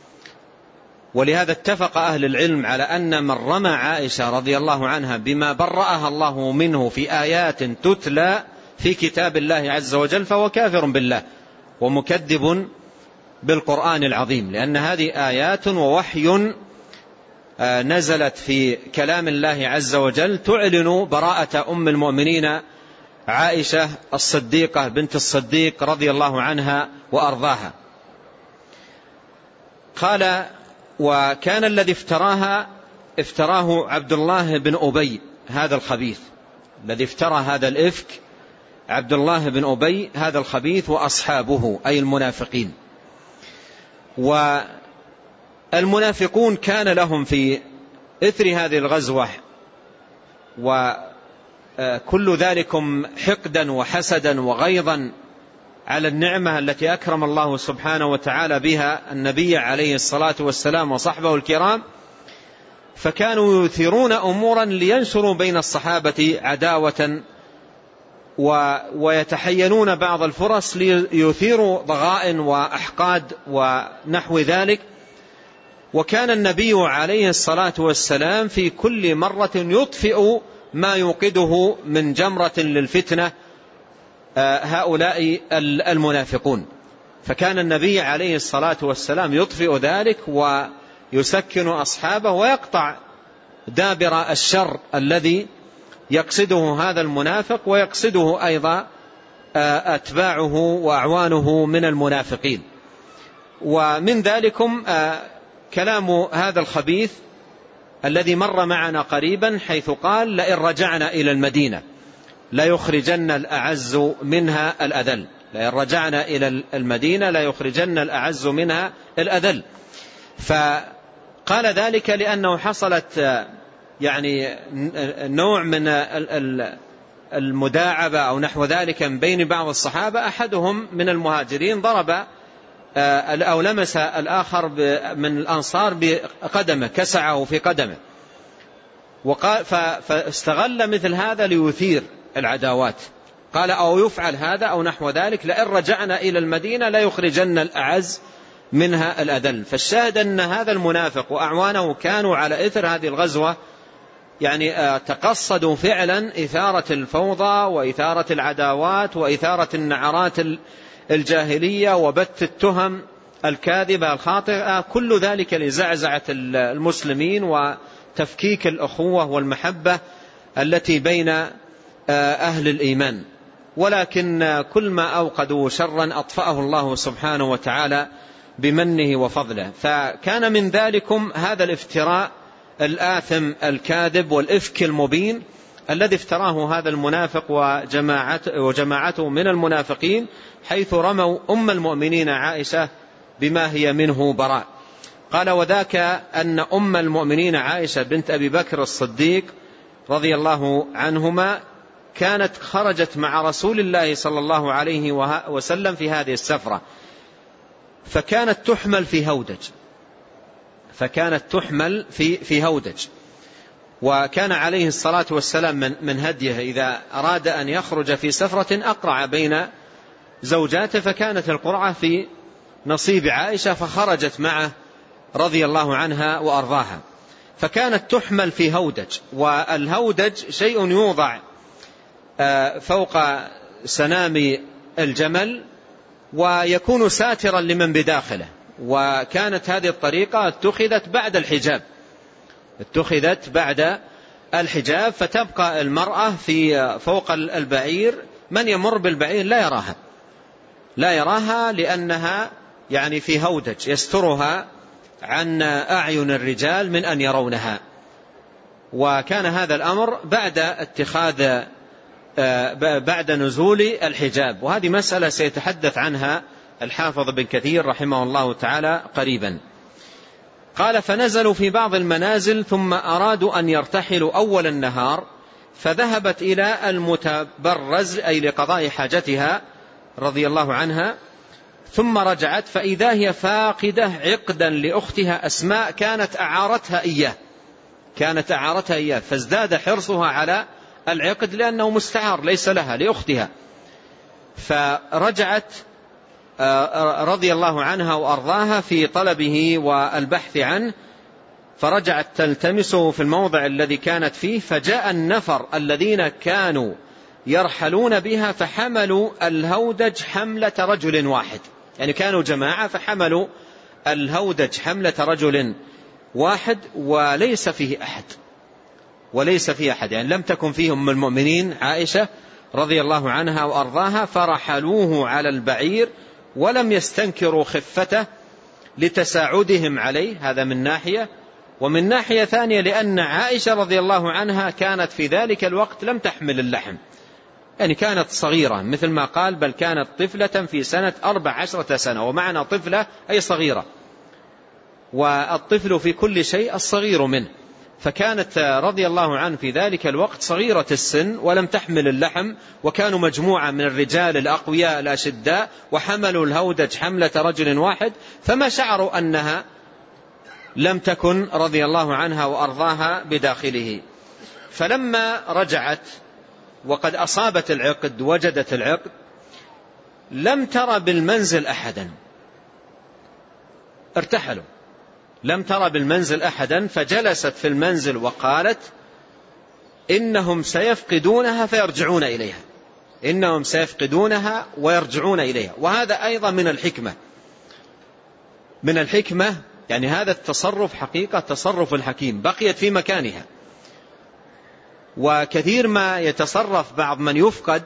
S2: ولهذا اتفق أهل العلم على أن من رمى عائشة رضي الله عنها بما برأها الله منه في آيات تتلى في كتاب الله عز وجل فهو كافر بالله ومكذب بالقرآن العظيم، لأن هذه آيات ووحي نزلت في كلام الله عز وجل تعلن براءة أم المؤمنين عائشة الصديقة بنت الصديق رضي الله عنها وأرضاها. قال: وكان الذي افتراها افتراه عبد الله بن أبي هذا الخبيث، الذي افترى هذا الإفك عبد الله بن أبي هذا الخبيث وأصحابه أي المنافقين. والمنافقون كان لهم في إثر هذه الغزوة وكل ذلكم حقدا وحسدا وغيظا على النعمة التي أكرم الله سبحانه وتعالى بها النبي عليه الصلاة والسلام وصحبه الكرام، فكانوا يثيرون أمورا لينشروا بين الصحابة عداوة ويتحينون بعض الفرص ليثيروا ضغائن وأحقاد ونحو ذلك. وكان النبي عليه الصلاة والسلام في كل مرة يطفئ ما يوقده من جمرة للفتنة هؤلاء المنافقون، فكان النبي عليه الصلاة والسلام يطفئ ذلك ويسكن أصحابه ويقطع دابر الشر الذي يقصده هذا المنافق ويقصده أيضا أتباعه وأعوانه من المنافقين. ومن ذلكم كلام هذا الخبيث الذي مر معنا قريبا حيث قال: لئن رجعنا إلى المدينة لا يخرجن الأعز منها الأذل، لئن رجعنا إلى المدينة لا يخرجن الأعز منها الأذل. فقال ذلك لأنه حصلت يعني نوع من المداعبة أو نحو ذلك من بين بعض الصحابة. أحدهم من المهاجرين ضرب أو لمس الآخر من الأنصار بقدمه، كسعه في قدمه، وقال فاستغل مثل هذا ليثير العداوات. قال أو يفعل هذا أو نحو ذلك، لئن رجعنا إلى المدينة لا يخرجن الأعز منها الأذل. فالشاهد أن هذا المنافق وأعوانه كانوا على إثر هذه الغزوة يعني تقصدوا فعلا إثارة الفوضى وإثارة العداوات وإثارة النعرات الجاهلية وبث التهم الكاذبة الخاطئة، كل ذلك لزعزعة المسلمين وتفكيك الأخوة والمحبة التي بين أهل الإيمان. ولكن كل ما أوقدوا شرا أطفأه الله سبحانه وتعالى بمنه وفضله. فكان من ذلكم هذا الافتراء الآثم الكاذب والإفك المبين الذي افتراه هذا المنافق وجماعته, وجماعته من المنافقين، حيث رموا أم المؤمنين عائشة بما هي منه براء. قال وذاك أن أم المؤمنين عائشة بنت أبي بكر الصديق رضي الله عنهما كانت خرجت مع رسول الله صلى الله عليه وسلم في هذه السفرة، فكانت تحمل في هودج فكانت تحمل في في هودج وكان عليه الصلاة والسلام من, من هديه إذا أراد أن يخرج في سفرة أقرع بين زوجاته، فكانت القرعة في نصيب عائشة فخرجت معه رضي الله عنها وأرضاها. فكانت تحمل في هودج، والهودج شيء يوضع فوق سنام الجمل ويكون ساترا لمن بداخله. وكانت هذه الطريقة اتخذت بعد الحجاب اتخذت بعد الحجاب فتبقى المرأة في فوق البعير، من يمر بالبعير لا يراها لا يراها لأنها يعني في هودج يسترها عن أعين الرجال من أن يرونها. وكان هذا الأمر بعد اتخاذ بعد نزول الحجاب، وهذه مسألة سيتحدث عنها الحافظ بن كثير رحمه الله تعالى قريبا. قال فنزلوا في بعض المنازل ثم أرادوا أن يرتحلوا أول النهار، فذهبت إلى المتبرز أي لقضاء حاجتها رضي الله عنها، ثم رجعت فإذا هي فاقدة عقدا لأختها أسماء كانت أعارتها إياه كانت أعارتها إياه فازداد حرصها على العقد لأنه مستعار ليس لها لأختها. فرجعت رضي الله عنها وأرضاها في طلبه والبحث عنه، فرجعت تلتمسه في الموضع الذي كانت فيه، فجاء النفر الذين كانوا يرحلون بها فحملوا الهودج حملة رجل واحد، يعني كانوا جماعة فحملوا الهودج حملة رجل واحد وليس فيه أحد وليس فيه أحد يعني لم تكن فيهم من المؤمنين عائشة رضي الله عنها وأرضاها، فرحلوه على البعير ولم يستنكروا خفته لتساعدهم عليه، هذا من ناحية. ومن ناحية ثانية لأن عائشة رضي الله عنها كانت في ذلك الوقت لم تحمل اللحم، يعني كانت صغيرة مثل ما قال بل كانت طفلة في سنة أربع عشرة سنة، ومعنى طفلة أي صغيرة، والطفل في كل شيء الصغير منه، فكانت رضي الله عنه في ذلك الوقت صغيرة السن ولم تحمل اللحم، وكانوا مجموعة من الرجال الأقوياء الأشداء وحملوا الهودج حملة رجل واحد، فما شعروا أنها لم تكن رضي الله عنها وأرضاها بداخله. فلما رجعت وقد أصابت العقد وجدت العقد لم ترى بالمنزل أحدا، ارتحلوا لم ترى بالمنزل أحدا، فجلست في المنزل وقالت إنهم سيفقدونها فيرجعون إليها إنهم سيفقدونها ويرجعون إليها. وهذا أيضا من الحكمة من الحكمة يعني هذا التصرف حقيقة تصرف الحكيم، بقيت في مكانها. وكثير ما يتصرف بعض من يفقد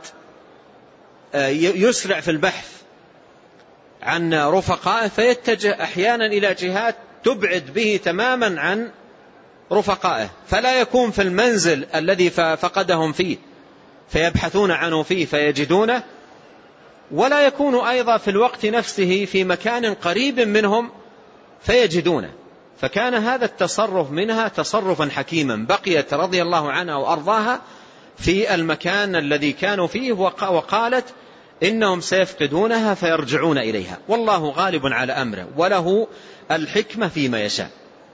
S2: يسرع في البحث عن رفقائه فيتجه أحيانا إلى جهات تبعد به تماما عن رفقائه، فلا يكون في المنزل الذي فقدهم فيه فيبحثون عنه فيه فيجدونه، ولا يكون أيضا في الوقت نفسه في مكان قريب منهم فيجدونه. فكان هذا التصرف منها تصرفا حكيما، بقيت رضي الله عنها وأرضاها في المكان الذي كانوا فيه، وقالت إنهم سيفقدونها فيرجعون إليها، والله غالب على أمره وله الحكمة فيما يشاء.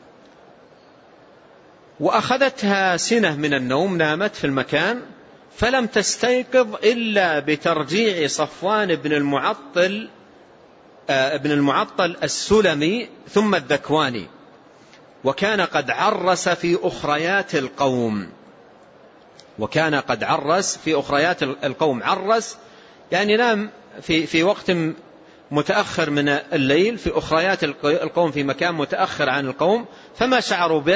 S2: وأخذتها سنة من النوم، نامت في المكان فلم تستيقظ إلا بترجيع صفوان بن المعطل ابن المعطل السلمي ثم الذكواني، وكان قد عرس في أخريات القوم وكان قد عرس في أخريات القوم عرس يعني نام في في وقت متأخر من الليل في أخريات القوم، في مكان متأخر عن القوم، فما شعروا به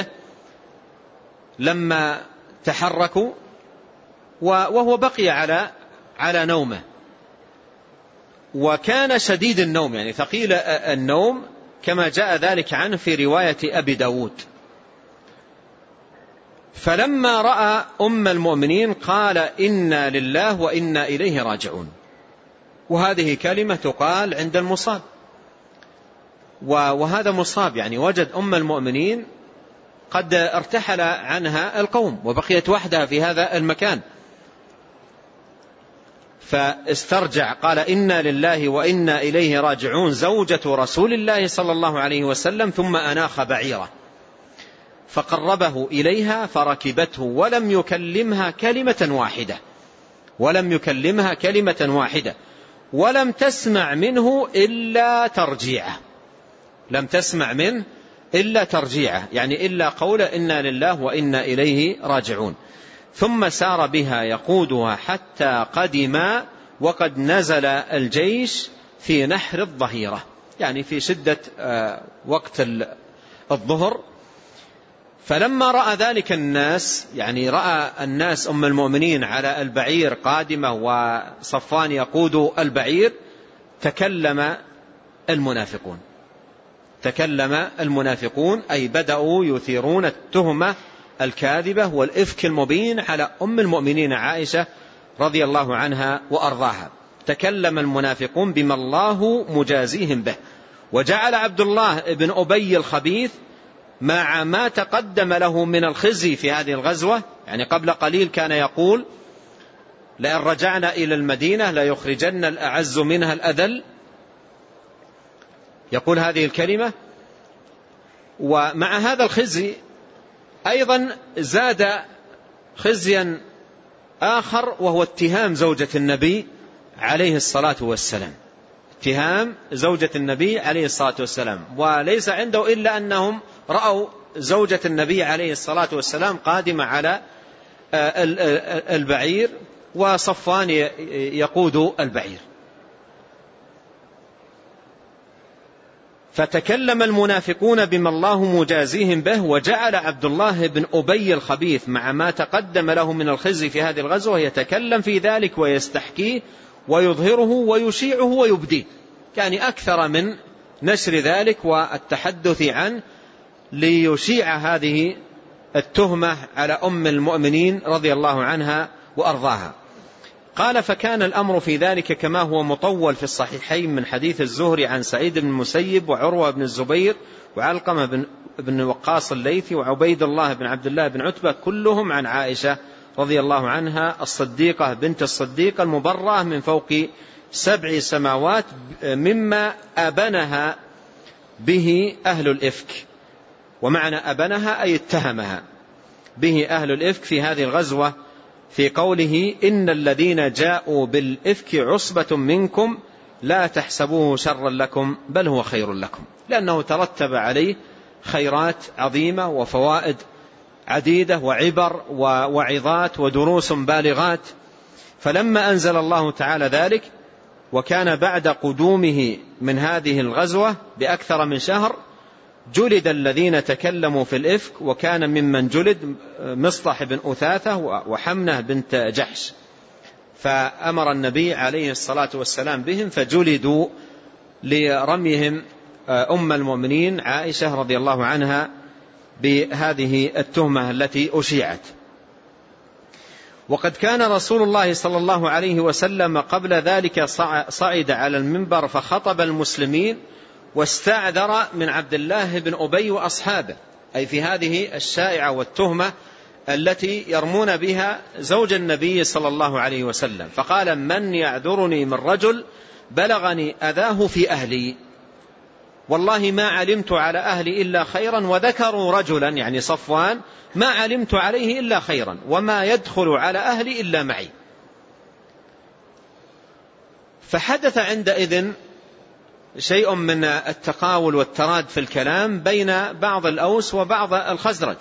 S2: لما تحركوا، وهو بقي على على نومه. وكان شديد النوم، يعني ثقيل النوم، كما جاء ذلك عنه في رواية أبي داود. فلما رأى أم المؤمنين قال إنا لله وإنا إليه راجعون، وهذه كلمة تقال عند المصاب، وهذا مصاب، يعني وجد أم المؤمنين قد ارتحل عنها القوم وبقيت وحدها في هذا المكان، فاسترجع قال إنا لله وإنا إليه راجعون زوجة رسول الله صلى الله عليه وسلم، ثم أناخ بعيره فقربه إليها فركبته ولم يكلمها كلمة واحدة ولم يكلمها كلمة واحدة ولم تسمع منه إلا ترجيعه لم تسمع منه إلا ترجيعه يعني إلا قول إنا لله وإنا إليه راجعون. ثم سار بها يقودها حتى قدم وقد نزل الجيش في نحر الظهيرة، يعني في شدة وقت الظهر. فلما رأى ذلك الناس، يعني رأى الناس أم المؤمنين على البعير قادمة وصفوان يقود البعير، تكلم المنافقون تكلم المنافقون أي بدأوا يثيرون التهمة الكاذبة والإفك المبين على أم المؤمنين عائشة رضي الله عنها وأرضاها. تكلم المنافقون بما الله مجازيهم به، وجعل عبد الله بن أبي الخبيث مع ما تقدم له من الخزي في هذه الغزوة، يعني قبل قليل كان يقول لئن رجعنا إلى المدينة لا يخرجن الأعز منها الأذل، يقول هذه الكلمة. ومع هذا الخزي أيضا زاد خزيا آخر، وهو اتهام زوجة النبي عليه الصلاة والسلام اتهام زوجة النبي عليه الصلاة والسلام وليس عنده إلا أنهم رأوا زوجة النبي عليه الصلاة والسلام قادمة على البعير وصفوان يقود البعير. فتكلم المنافقون بما الله مجازيهم به، وجعل عبد الله بن أبي الخبيث مع ما تقدم له من الخزي في هذه الغزوة يتكلم في ذلك ويستحكيه ويظهره ويشيعه ويبديه، يعني أكثر من نشر ذلك والتحدث عنه ليشيع هذه التهمة على أم المؤمنين رضي الله عنها وأرضاها. قال فكان الأمر في ذلك كما هو مطول في الصحيحين من حديث الزهري عن سعيد بن المسيب وعروة بن الزبير وعلقمة بن, بن وقاص الليثي وعبيد الله بن عبد الله بن عتبة، كلهم عن عائشة رضي الله عنها الصديقة بنت الصديق المبرأة من فوق سبع سماوات مما أبنها به أهل الإفك. ومعنى أبنها أي اتهمها به أهل الإفك في هذه الغزوة في قوله إن الذين جاءوا بالإفك عصبة منكم لا تحسبوه شرا لكم بل هو خير لكم، لأنه ترتب عليه خيرات عظيمة وفوائد عديدة وعبر ووعظات ودروس بالغات. فلما أنزل الله تعالى ذلك وكان بعد قدومه من هذه الغزوة بأكثر من شهر جلد الذين تكلموا في الإفك، وكان ممن جلد مصطح بن أثاثة وحمنة بنت جحش، فأمر النبي عليه الصلاة والسلام بهم فجلدوا لرميهم أم المؤمنين عائشة رضي الله عنها بهذه التهمة التي أشيعت. وقد كان رسول الله صلى الله عليه وسلم قبل ذلك صعد على المنبر فخطب المسلمين واستعذر من عبد الله بن أبي وأصحابه، أي في هذه الشائعة والتهمة التي يرمون بها زوج النبي صلى الله عليه وسلم، فقال: من يعذرني من رجل بلغني أذاه في أهلي، والله ما علمت على أهلي إلا خيرا، وذكروا رجلا يعني صفوان ما علمت عليه إلا خيرا، وما يدخل على أهلي إلا معي. فحدث عندئذ شيء من التقاول والتراد في الكلام بين بعض الأوس وبعض الخزرج.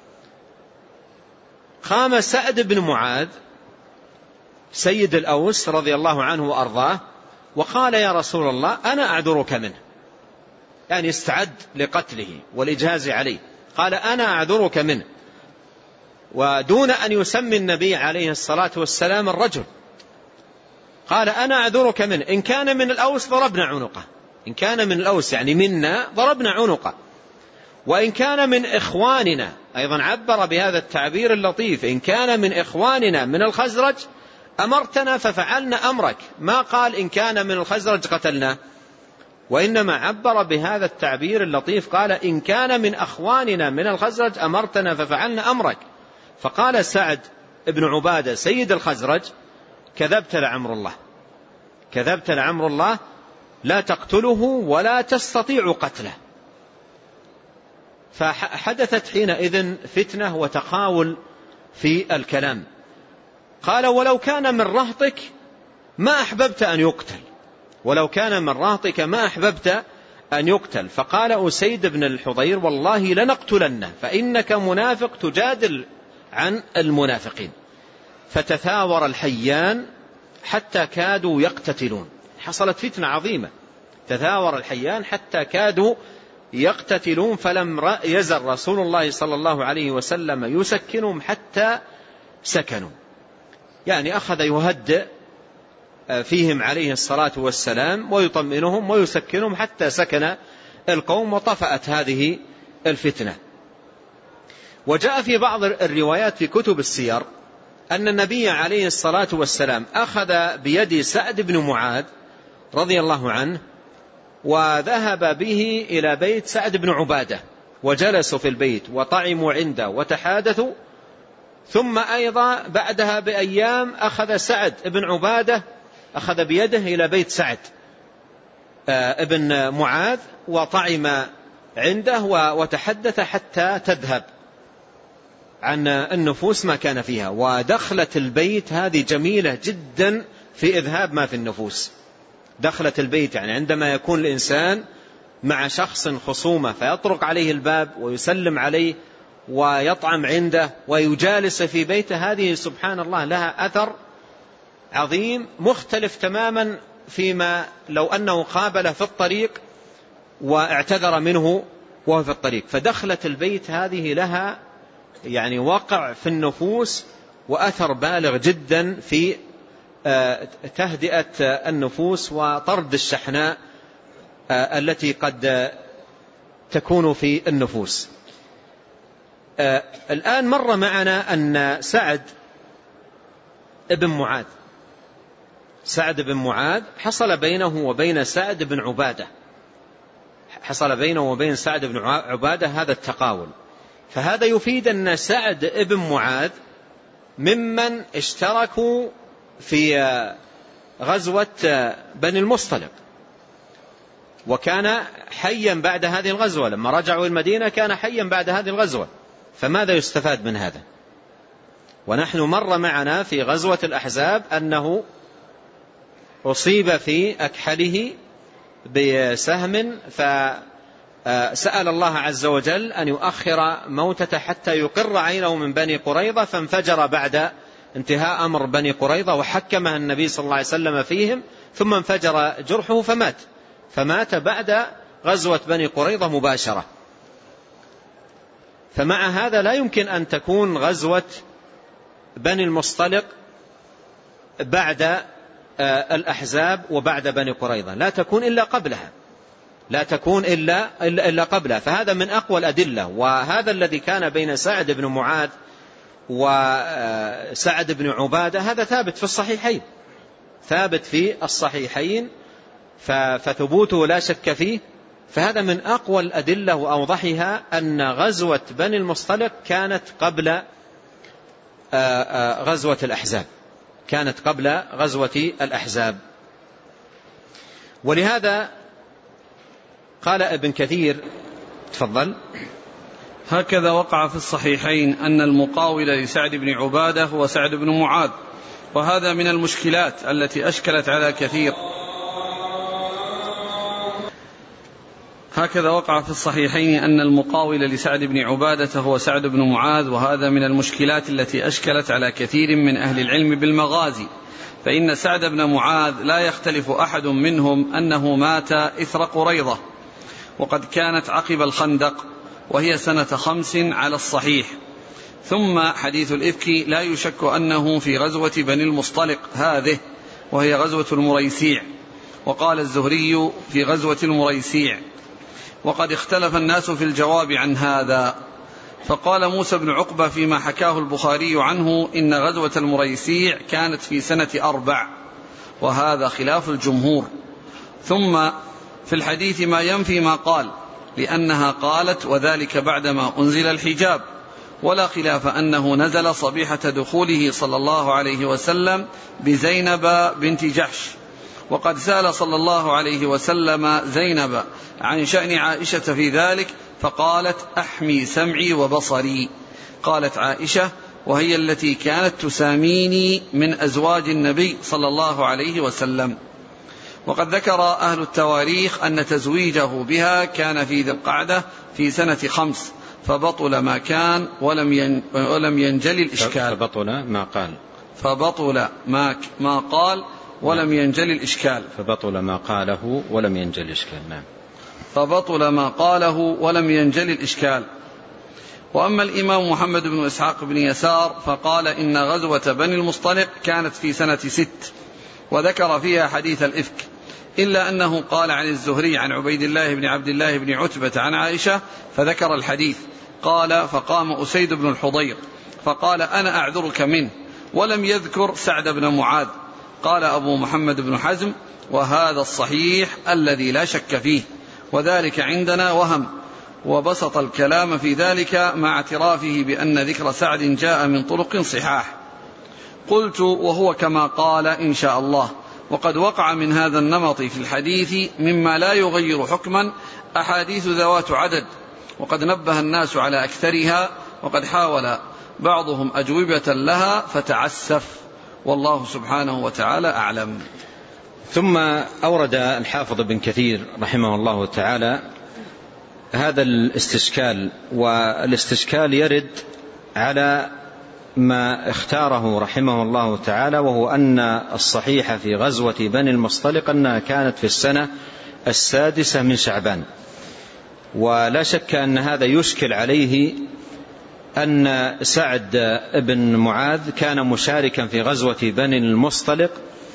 S2: قام سعد بن معاذ سيد الأوس رضي الله عنه وأرضاه وقال: يا رسول الله أنا أعذرك منه، يعني استعد لقتله والإجهاز عليه، قال: أنا أعذرك منه، ودون أن يسمي النبي عليه الصلاة والسلام الرجل، قال: أنا أعذرك منه، إن كان من الأوس ضربنا عنقه، إن كان من الأوس يعني منا ضربنا عنقه، وإن كان من إخواننا، أيضا عبر بهذا التعبير اللطيف، إن كان من إخواننا من الخزرج أمرتنا ففعلنا أمرك، ما قال إن كان من الخزرج قتلنا، وإنما عبر بهذا التعبير اللطيف، قال: إن كان من أخواننا من الخزرج أمرتنا ففعلنا أمرك. فقال سعد بن عبادة سيد الخزرج: كذبت لعمر الله، كذبت لعمر الله، لا تقتله ولا تستطيع قتله. فحدثت حينئذ فتنة وتقاول في الكلام. قال: ولو كان من رهطك ما أحببت أن يقتل، ولو كان من رهطك ما أحببت أن يقتل. فقال أسيد بن الحضير: والله لنقتلنه، فإنك منافق تجادل عن المنافقين. فتثاور الحيان حتى كادوا يقتتلون، حصلت فتنة عظيمة، تثاور الحيان حتى كادوا يقتتلون، فلم يزل رسول الله صلى الله عليه وسلم يسكنهم حتى سكنوا، يعني أخذ يهدئ فيهم عليه الصلاة والسلام ويطمئنهم ويسكنهم حتى سكن القوم وطفأت هذه الفتنة. وجاء في بعض الروايات في كتب السير أن النبي عليه الصلاة والسلام أخذ بيد سعد بن معاذ رضي الله عنه وذهب به إلى بيت سعد بن عبادة، وجلسوا في البيت وطعموا عنده وتحادثوا، ثم أيضا بعدها بأيام أخذ سعد بن عبادة أخذ بيده إلى بيت سعد ابن معاذ وطعم عنده وتحدث حتى تذهب عن النفوس ما كان فيها. ودخلت البيت هذه جميلة جدا في إذهاب ما في النفوس. دخلت البيت يعني عندما يكون الإنسان مع شخص خصومة فيطرق عليه الباب ويسلم عليه ويطعم عنده ويجالس في بيته، هذه سبحان الله لها أثر عظيم مختلف تماما فيما لو أنه قابله في الطريق واعتذر منه وهو في الطريق. فدخلت البيت هذه لها يعني وقع في النفوس وأثر بالغ جدا في تهدئة النفوس وطرد الشحناء التي قد تكون في النفوس. الآن مر معنا أن سعد بن معاذ سعد بن معاذ حصل بينه وبين سعد بن عبادة حصل بينه وبين سعد بن عبادة هذا التقاول. فهذا يفيد أن سعد بن معاذ ممن اشتركوا في غزوة بني المصطلق، وكان حيا بعد هذه الغزوة، لما رجعوا المدينة كان حيا بعد هذه الغزوة. فماذا يستفاد من هذا؟ ونحن مر معنا في غزوة الأحزاب أنه أصيب في أكحله بسهم، فسأل الله عز وجل أن يؤخر موتته حتى يقر عينه من بني قريظة، فانفجر بعد انتهاء أمر بني قريظة وحكمها النبي صلى الله عليه وسلم فيهم، ثم انفجر جرحه فمات فمات بعد غزوة بني قريظة مباشرة. فمع هذا لا يمكن أن تكون غزوة بني المصطلق بعد الأحزاب وبعد بني قريظة، لا تكون إلا قبلها لا تكون إلا, إلا, إلا قبلها. فهذا من أقوى الأدلة. وهذا الذي كان بين سعد بن معاذ وسعد بن عبادة هذا ثابت في الصحيحين ثابت في الصحيحين فثبوته لا شك فيه فهذا من أقوى الأدلة وأوضحها أن غزوة بني المصطلق كانت قبل غزوة الأحزاب، كانت قبل غزوة الأحزاب. ولهذا قال ابن كثير، تفضل.
S1: هكذا وقع في الصحيحين أن المقاول لسعد بن عبادة هو سعد بن معاذ، وهذا من المشكلات التي أشكلت على كثير. هكذا وقع في الصحيحين أن المقاول لسعد بن عبادة هو سعد بن معاذ، وهذا من المشكلات التي أشكلت على كثير من أهل العلم بالمغازي، فإن سعد بن معاذ لا يختلف أحد منهم أنه مات إثر قريظة، وقد كانت عقب الخندق، وهي سنة خمس على الصحيح. ثم حديث الإفك لا يشك أنه في غزوة بني المصطلق هذه، وهي غزوة المريسيع، وقال الزهري في غزوة المريسيع. وقد اختلف الناس في الجواب عن هذا، فقال موسى بن عقبة فيما حكاه البخاري عنه إن غزوة المريسيع كانت في سنة أربع، وهذا خلاف الجمهور. ثم في الحديث ما ينفي ما قال، لأنها قالت وذلك بعدما أنزل الحجاب، ولا خلاف أنه نزل صبيحة دخوله صلى الله عليه وسلم بزينب بنت جحش، وقد سأل صلى الله عليه وسلم زينب عن شأن عائشة في ذلك، فقالت أحمي سمعي وبصري. قالت عائشة وهي التي كانت تساميني من أزواج النبي صلى الله عليه وسلم. وقد ذكر أهل التواريخ أن تزويجه بها كان في ذي القعدة في سنة خمس، فبطل ما كان ولم ولم ينجل الإشكال.
S2: فبطل ما قال
S1: فبطل ما ما قال ولم ينجل الإشكال.
S2: فبطل ما قاله ولم ينجل الإشكال. نعم.
S1: فبطل ما قاله ولم ينجل الإشكال. وأما الإمام محمد بن إسحاق بن يسار فقال إن غزوة بني المصطلق كانت في سنة ست، وذكر فيها حديث الإفك، إلا أنه قال عن الزهري عن عبيد الله بن عبد الله بن عتبة عن عائشة فذكر الحديث. قال فقام أسيد بن الحضير فقال أنا أعذرك منه، ولم يذكر سعد بن معاذ. قال أبو محمد بن حزم وهذا الصحيح الذي لا شك فيه، وذلك عندنا وهم، وبسط الكلام في ذلك مع اعترافه بأن ذكر سعد جاء من طرق صحاح. قلت وهو كما قال إن شاء الله. وقد وقع من هذا النمط في الحديث مما لا يغير حكما أحاديث ذوات عدد، وقد نبه الناس على أكثرها، وقد حاول بعضهم أجوبة لها فتعسف، والله سبحانه وتعالى أعلم.
S2: ثم أورد الحافظ بن كثير رحمه الله تعالى هذا الاستشكال، والاستشكال يرد على ما اختاره رحمه الله تعالى، وهو أن الصحيح في غزوة بني المصطلق أنها كانت في السنة السادسة من شعبان. ولا شك أن هذا يشكل عليه أن سعد بن معاذ كان مشاركا في غزوة بني المصطلق،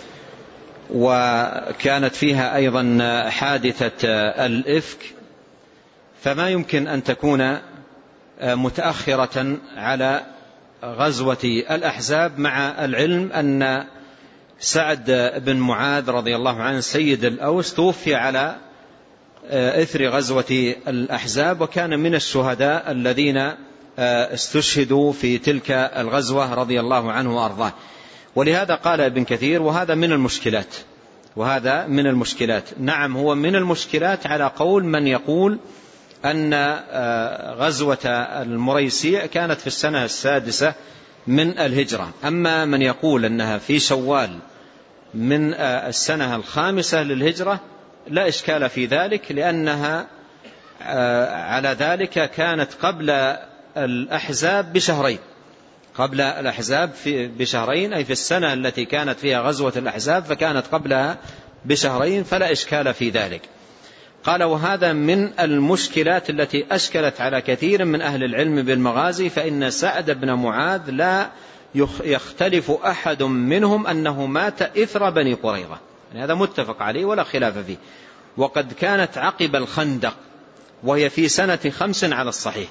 S2: وكانت فيها أيضا حادثة الإفك، فما يمكن أن تكون متأخرة على غزوة الأحزاب، مع العلم أن سعد بن معاذ رضي الله عنه سيد الأوس توفي على إثر غزوة الأحزاب، وكان من الشهداء الذين استشهدوا في تلك الغزوة رضي الله عنه وأرضاه. ولهذا قال ابن كثير وهذا من المشكلات، وهذا من المشكلات. نعم هو من المشكلات على قول من يقول أن غزوة المريسيع كانت في السنة السادسة من الهجرة. أما من يقول أنها في شوال من السنة الخامسة للهجرة لا إشكال في ذلك، لأنها على ذلك كانت قبل الأحزاب بشهرين، قبل الأحزاب بشهرين، أي في السنة التي كانت فيها غزوة الأحزاب فكانت قبلها بشهرين، فلا إشكال في ذلك. قال وهذا من المشكلات التي أشكلت على كثير من أهل العلم بالمغازي، فإن سعد بن معاذ لا يختلف أحد منهم أنه مات إثر بني قريظة، يعني هذا متفق عليه ولا خلاف فيه، وقد كانت عقب الخندق، وهي في سنة خمس على الصحيح.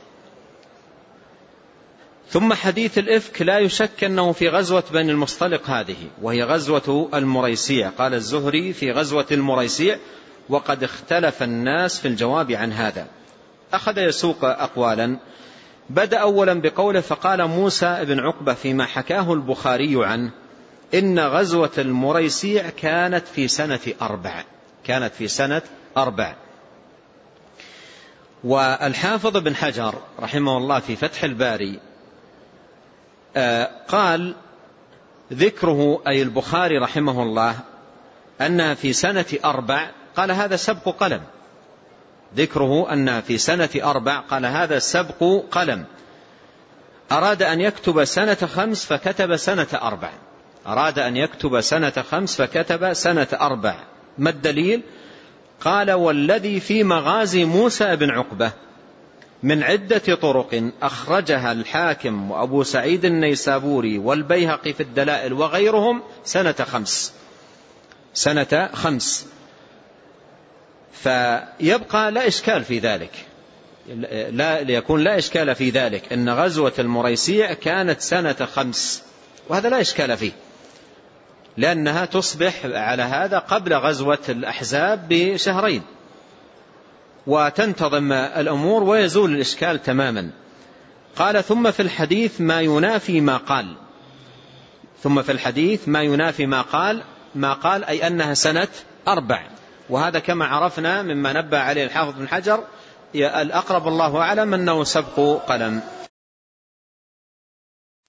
S2: ثم حديث الإفك لا يشك أنه في غزوة بني المصطلق هذه، وهي غزوة المريسيع. قال الزهري في غزوة المريسيع، وقد اختلف الناس في الجواب عن هذا. أخذ يسوق أقوالا، بدأ أولا بقوله: فقال موسى بن عقبة فيما حكاه البخاري عنه: إن غزوة المريسيع كانت في سنة أربع كانت في سنة أربع والحافظ بن حجر رحمه الله في فتح الباري قال ذكره أي البخاري رحمه الله أنها في سنة أربع، قال هذا سبق قلم. ذكره أنها في سنة أربع قال هذا سبق قلم. أراد أن يكتب سنة خمس فكتب سنة أربع أراد أن يكتب سنة خمس فكتب سنة أربع. ما الدليل؟ قال: والذي في مغازي موسى بن عقبة من عدة طرق أخرجها الحاكم وأبو سعيد النيسابوري والبيهقي في الدلائل وغيرهم سنة خمس سنة خمس فيبقى لا إشكال في ذلك، لا ليكون لا إشكال في ذلك أن غزوة المريسيع كانت سنة خمس، وهذا لا إشكال فيه، لأنها تصبح على هذا قبل غزوة الأحزاب بشهرين، وتنتظم الأمور ويزول الإشكال تماما. قال: ثم في الحديث ما ينافي ما قال ثم في الحديث ما ينافي ما قال ما قال أي أنها سنة أربع، وهذا كما عرفنا مما نبه عليه الحافظ بن حجر الأقرب الله أعلم أنه سبق قلم.